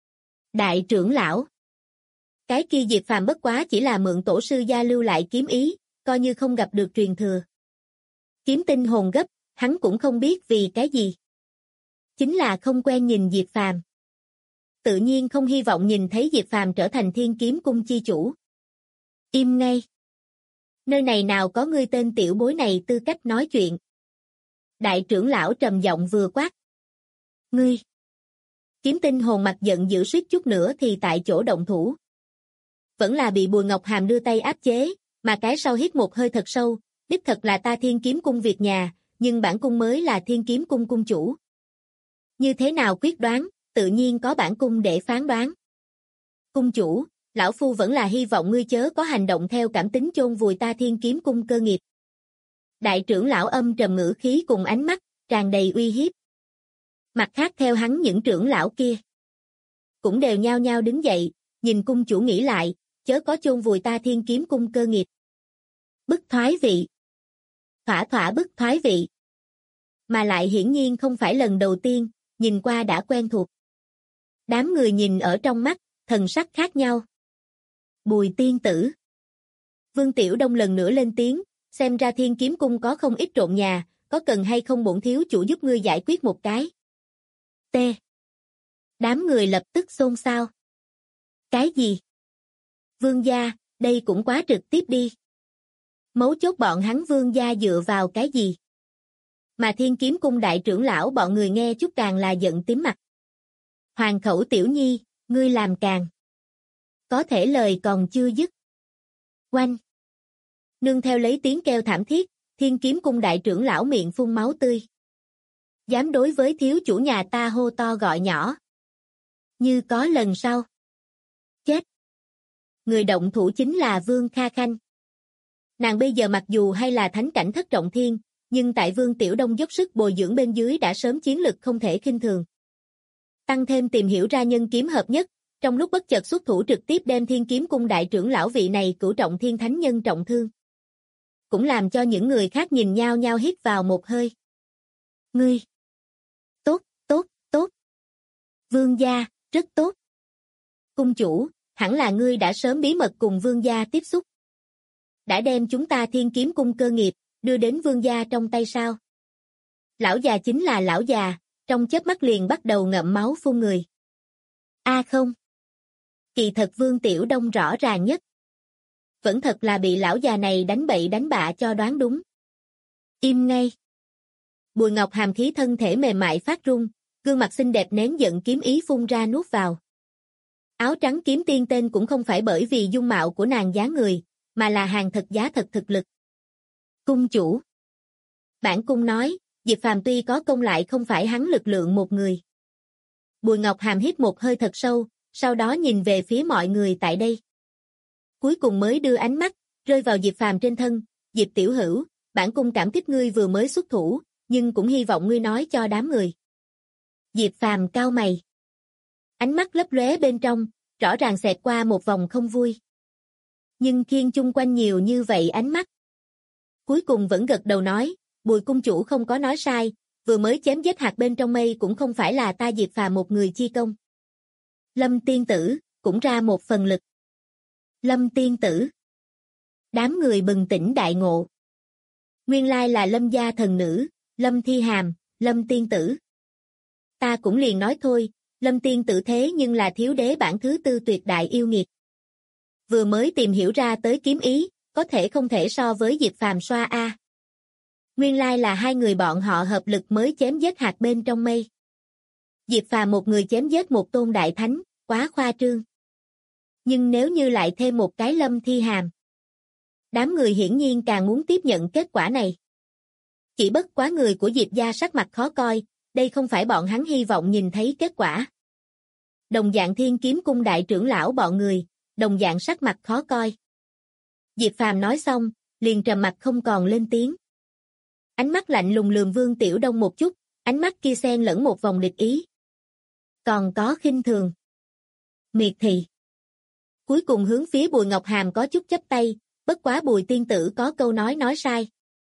Đại trưởng lão. Cái kia Diệp Phàm bất quá chỉ là mượn tổ sư gia lưu lại kiếm ý, coi như không gặp được truyền thừa. Kiếm tinh hồn gấp, hắn cũng không biết vì cái gì. Chính là không quen nhìn Diệp Phàm. Tự nhiên không hy vọng nhìn thấy Diệp Phàm trở thành Thiên Kiếm Cung chi chủ. Im ngay. Nơi này nào có ngươi tên tiểu bối này tư cách nói chuyện. Đại trưởng lão trầm giọng vừa quát. Ngươi. Kiếm tinh hồn mặt giận dữ suýt chút nữa thì tại chỗ động thủ. Vẫn là bị Bùi Ngọc Hàm đưa tay áp chế, mà cái sau hít một hơi thật sâu, đích thật là ta Thiên Kiếm Cung việc nhà, nhưng bản cung mới là Thiên Kiếm Cung cung chủ. Như thế nào quyết đoán, tự nhiên có bản cung để phán đoán. Cung chủ, lão phu vẫn là hy vọng ngươi chớ có hành động theo cảm tính chôn vùi ta Thiên Kiếm Cung cơ nghiệp. Đại trưởng lão âm trầm ngữ khí cùng ánh mắt, tràn đầy uy hiếp. Mặt khác theo hắn những trưởng lão kia. Cũng đều nhao nhao đứng dậy, nhìn cung chủ nghĩ lại, chớ có chôn vùi ta Thiên Kiếm Cung cơ nghiệp. Bức thoái vị. Thỏa bức thoái vị. Mà lại hiển nhiên không phải lần đầu tiên, nhìn qua đã quen thuộc. Đám người nhìn ở trong mắt, thần sắc khác nhau. Bùi tiên tử. Vương Tiểu Đông lần nữa lên tiếng, xem ra Thiên Kiếm Cung có không ít trộn nhà, có cần hay không bổn thiếu chủ giúp ngươi giải quyết một cái. T. Đám người lập tức xôn xao. Cái gì? Vương gia, đây cũng quá trực tiếp đi. Mấu chốt bọn hắn vương gia dựa vào cái gì? Mà Thiên Kiếm Cung đại trưởng lão bọn người nghe chút càng là giận tím mặt. Hoàng khẩu tiểu nhi, ngươi làm càng. Có thể lời còn chưa dứt. Oanh. Nương theo lấy tiếng kêu thảm thiết, Thiên Kiếm Cung đại trưởng lão miệng phun máu tươi. Dám đối với thiếu chủ nhà ta hô to gọi nhỏ. Như có lần sau. Chết. Người động thủ chính là Vương Kha Khanh. Nàng bây giờ mặc dù hay là thánh cảnh thất trọng thiên, nhưng tại Vương Tiểu Đông dốc sức bồi dưỡng bên dưới đã sớm chiến lực không thể khinh thường. Tăng thêm tìm hiểu ra nhân kiếm hợp nhất, trong lúc bất chợt xuất thủ trực tiếp đem Thiên Kiếm Cung đại trưởng lão vị này cửu trọng thiên thánh nhân trọng thương. Cũng làm cho những người khác nhìn nhau nhau hít vào một hơi. Ngươi! Tốt, tốt, tốt! Vương gia, rất tốt! Cung chủ, hẳn là ngươi đã sớm bí mật cùng vương gia tiếp xúc. Đã đem chúng ta Thiên Kiếm Cung cơ nghiệp, đưa đến vương gia trong tay sao? Lão già chính là lão già, trong chớp mắt liền bắt đầu ngậm máu phun người. A không! Kỳ thật Vương Tiểu Đông rõ ràng nhất. vẫn thật là bị lão già này đánh bậy đánh bạ cho đoán đúng. Im ngay. Bùi Ngọc Hàm khí thân thể mềm mại phát run, gương mặt xinh đẹp nén giận kiếm ý phun ra nuốt vào. Áo trắng kiếm tiên tên cũng không phải bởi vì dung mạo của nàng giá người, mà là hàng thật giá thật thực lực. Cung chủ. Bản cung nói, Diệp Phàm tuy có công lại không phải hắn lực lượng một người. Bùi Ngọc Hàm hít một hơi thật sâu, sau đó nhìn về phía mọi người tại đây. Cuối cùng mới đưa ánh mắt, rơi vào Diệp Phàm trên thân. Diệp tiểu hữu, bản cung cảm kích ngươi vừa mới xuất thủ, nhưng cũng hy vọng ngươi nói cho đám người. Diệp Phàm cau mày. Ánh mắt lấp lóe bên trong, rõ ràng xẹt qua một vòng không vui. Nhưng khiên chung quanh nhiều như vậy ánh mắt. Cuối cùng vẫn gật đầu nói, Bùi cung chủ không có nói sai, vừa mới chém giết hạt bên trong mây cũng không phải là ta Diệp Phàm một người chi công. Lâm tiên tử, cũng ra một phần lực. Lâm tiên tử. Đám người bừng tỉnh đại ngộ. Nguyên lai là Lâm gia thần nữ, Lâm Thi Hàm, Lâm tiên tử. Ta cũng liền nói thôi, Lâm tiên tử thế nhưng là thiếu đế bản thứ 4 tuyệt đại yêu nghiệt. Vừa mới tìm hiểu ra tới kiếm ý, có thể không thể so với Diệp Phàm xoa a. Nguyên lai là hai người bọn họ hợp lực mới chém giết hạt bên trong mây. Diệp Phàm một người chém giết một tôn đại thánh, quá khoa trương. Nhưng nếu như lại thêm một cái Lâm Thi Hàm, đám người hiển nhiên càng muốn tiếp nhận kết quả này. Chỉ bất quá người của Diệp gia sắc mặt khó coi, đây không phải bọn hắn hy vọng nhìn thấy kết quả. Đồng dạng Thiên Kiếm cung đại trưởng lão bọn người, đồng dạng sắc mặt khó coi. Diệp Phàm nói xong, liền trầm mặt không còn lên tiếng. Ánh mắt lạnh lùng lườm Vương Tiểu Đông một chút, ánh mắt kia xen lẫn một vòng địch ý. Còn có khinh thường. Miệt thị. Cuối cùng hướng phía Bùi Ngọc Hàm có chút chắp tay, bất quá Bùi tiên tử có câu nói sai.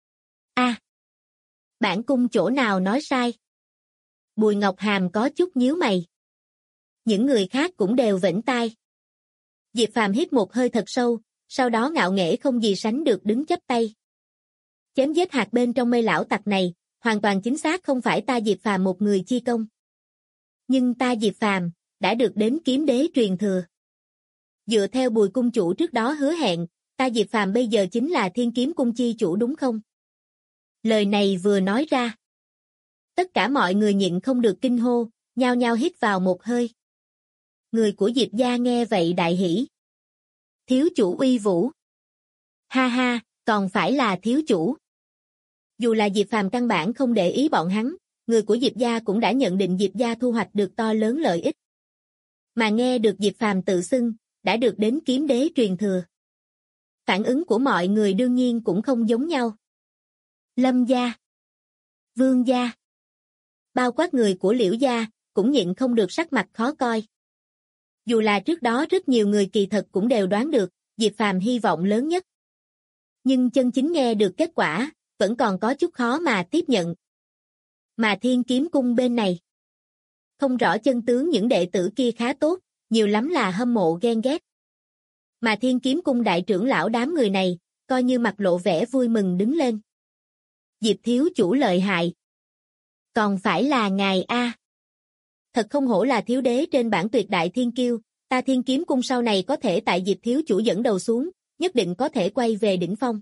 Bản cung chỗ nào nói sai? Bùi Ngọc Hàm có chút nhíu mày. Những người khác cũng đều vểnh tai. Diệp Phàm hít một hơi thật sâu, sau đó ngạo nghễ không gì sánh được đứng chắp tay. Chém giết hạt bên trong mây lão tặc này, hoàn toàn chính xác không phải ta Diệp Phàm một người chi công. Nhưng ta Diệp Phàm đã được đến kiếm đế truyền thừa. Dựa theo Bùi cung chủ trước đó hứa hẹn, ta Diệp Phàm bây giờ chính là Thiên Kiếm cung chi chủ đúng không? Lời này vừa nói ra, tất cả mọi người nhịn không được kinh hô, nhao nhao hít vào một hơi. Người của Diệp gia nghe vậy đại hỉ. Thiếu chủ uy vũ. Ha ha, còn phải là thiếu chủ. Dù là Diệp Phàm căn bản không để ý bọn hắn, người của Diệp gia cũng đã nhận định Diệp gia thu hoạch được to lớn lợi ích. Mà nghe được Diệp Phàm tự xưng, đã được đến kiếm đế truyền thừa. Phản ứng của mọi người đương nhiên cũng không giống nhau. Lâm gia, Vương gia, bao quát người của Liễu gia, cũng nhịn không được sắc mặt khó coi. Dù là trước đó rất nhiều người kỳ thật cũng đều đoán được, Diệp Phàm hy vọng lớn nhất. Nhưng chân chính nghe được kết quả, vẫn còn có chút khó mà tiếp nhận. Mà Thiên Kiếm cung bên này, không rõ chân tướng những đệ tử kia khá tốt, nhiều lắm là hâm mộ ghen ghét. Mà Thiên Kiếm cung đại trưởng lão đám người này, coi như mặt lộ vẻ vui mừng đứng lên. Diệp thiếu chủ lợi hại. Còn phải là ngài a. Thật không hổ là thiếu đế trên bảng tuyệt đại thiên kiêu, ta Thiên Kiếm cung sau này có thể tại Diệp thiếu chủ dẫn đầu xuống, nhất định có thể quay về đỉnh phong.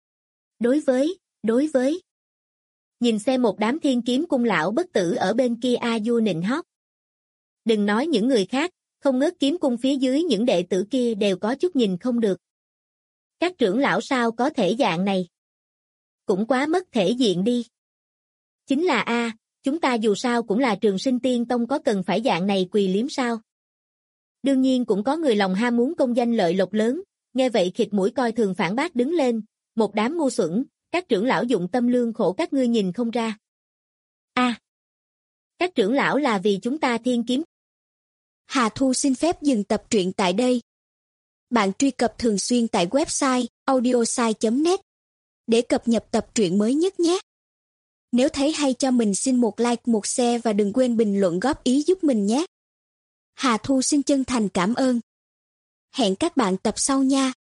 Đối với. Nhìn xem một đám Thiên Kiếm cung lão bất tử ở bên kia a du nịnh hót. Đừng nói những người khác, không ngớt kiếm cung phía dưới những đệ tử kia đều có chút nhìn không được. Các trưởng lão sao có thể dạng này? Cũng quá mất thể diện đi. Chính là chúng ta dù sao cũng là Trường Sinh Tiên Tông, có cần phải dạng này quỳ liếm sao? Đương nhiên cũng có người lòng ham muốn công danh lợi lộc lớn, nghe vậy khịt mũi coi thường phản bác đứng lên, một đám ngu xuẩn, các trưởng lão dụng tâm lương khổ các ngươi nhìn không ra. Các trưởng lão là vì chúng ta Thiên Kiếm. Hà Thu xin phép dừng tập truyện tại đây. Bạn truy cập thường xuyên tại website audiosai.net để cập nhật tập truyện mới nhất nhé. Nếu thấy hay cho mình xin một like, một share và đừng quên bình luận góp ý giúp mình nhé. Hà Thu xin chân thành cảm ơn. Hẹn các bạn tập sau nha.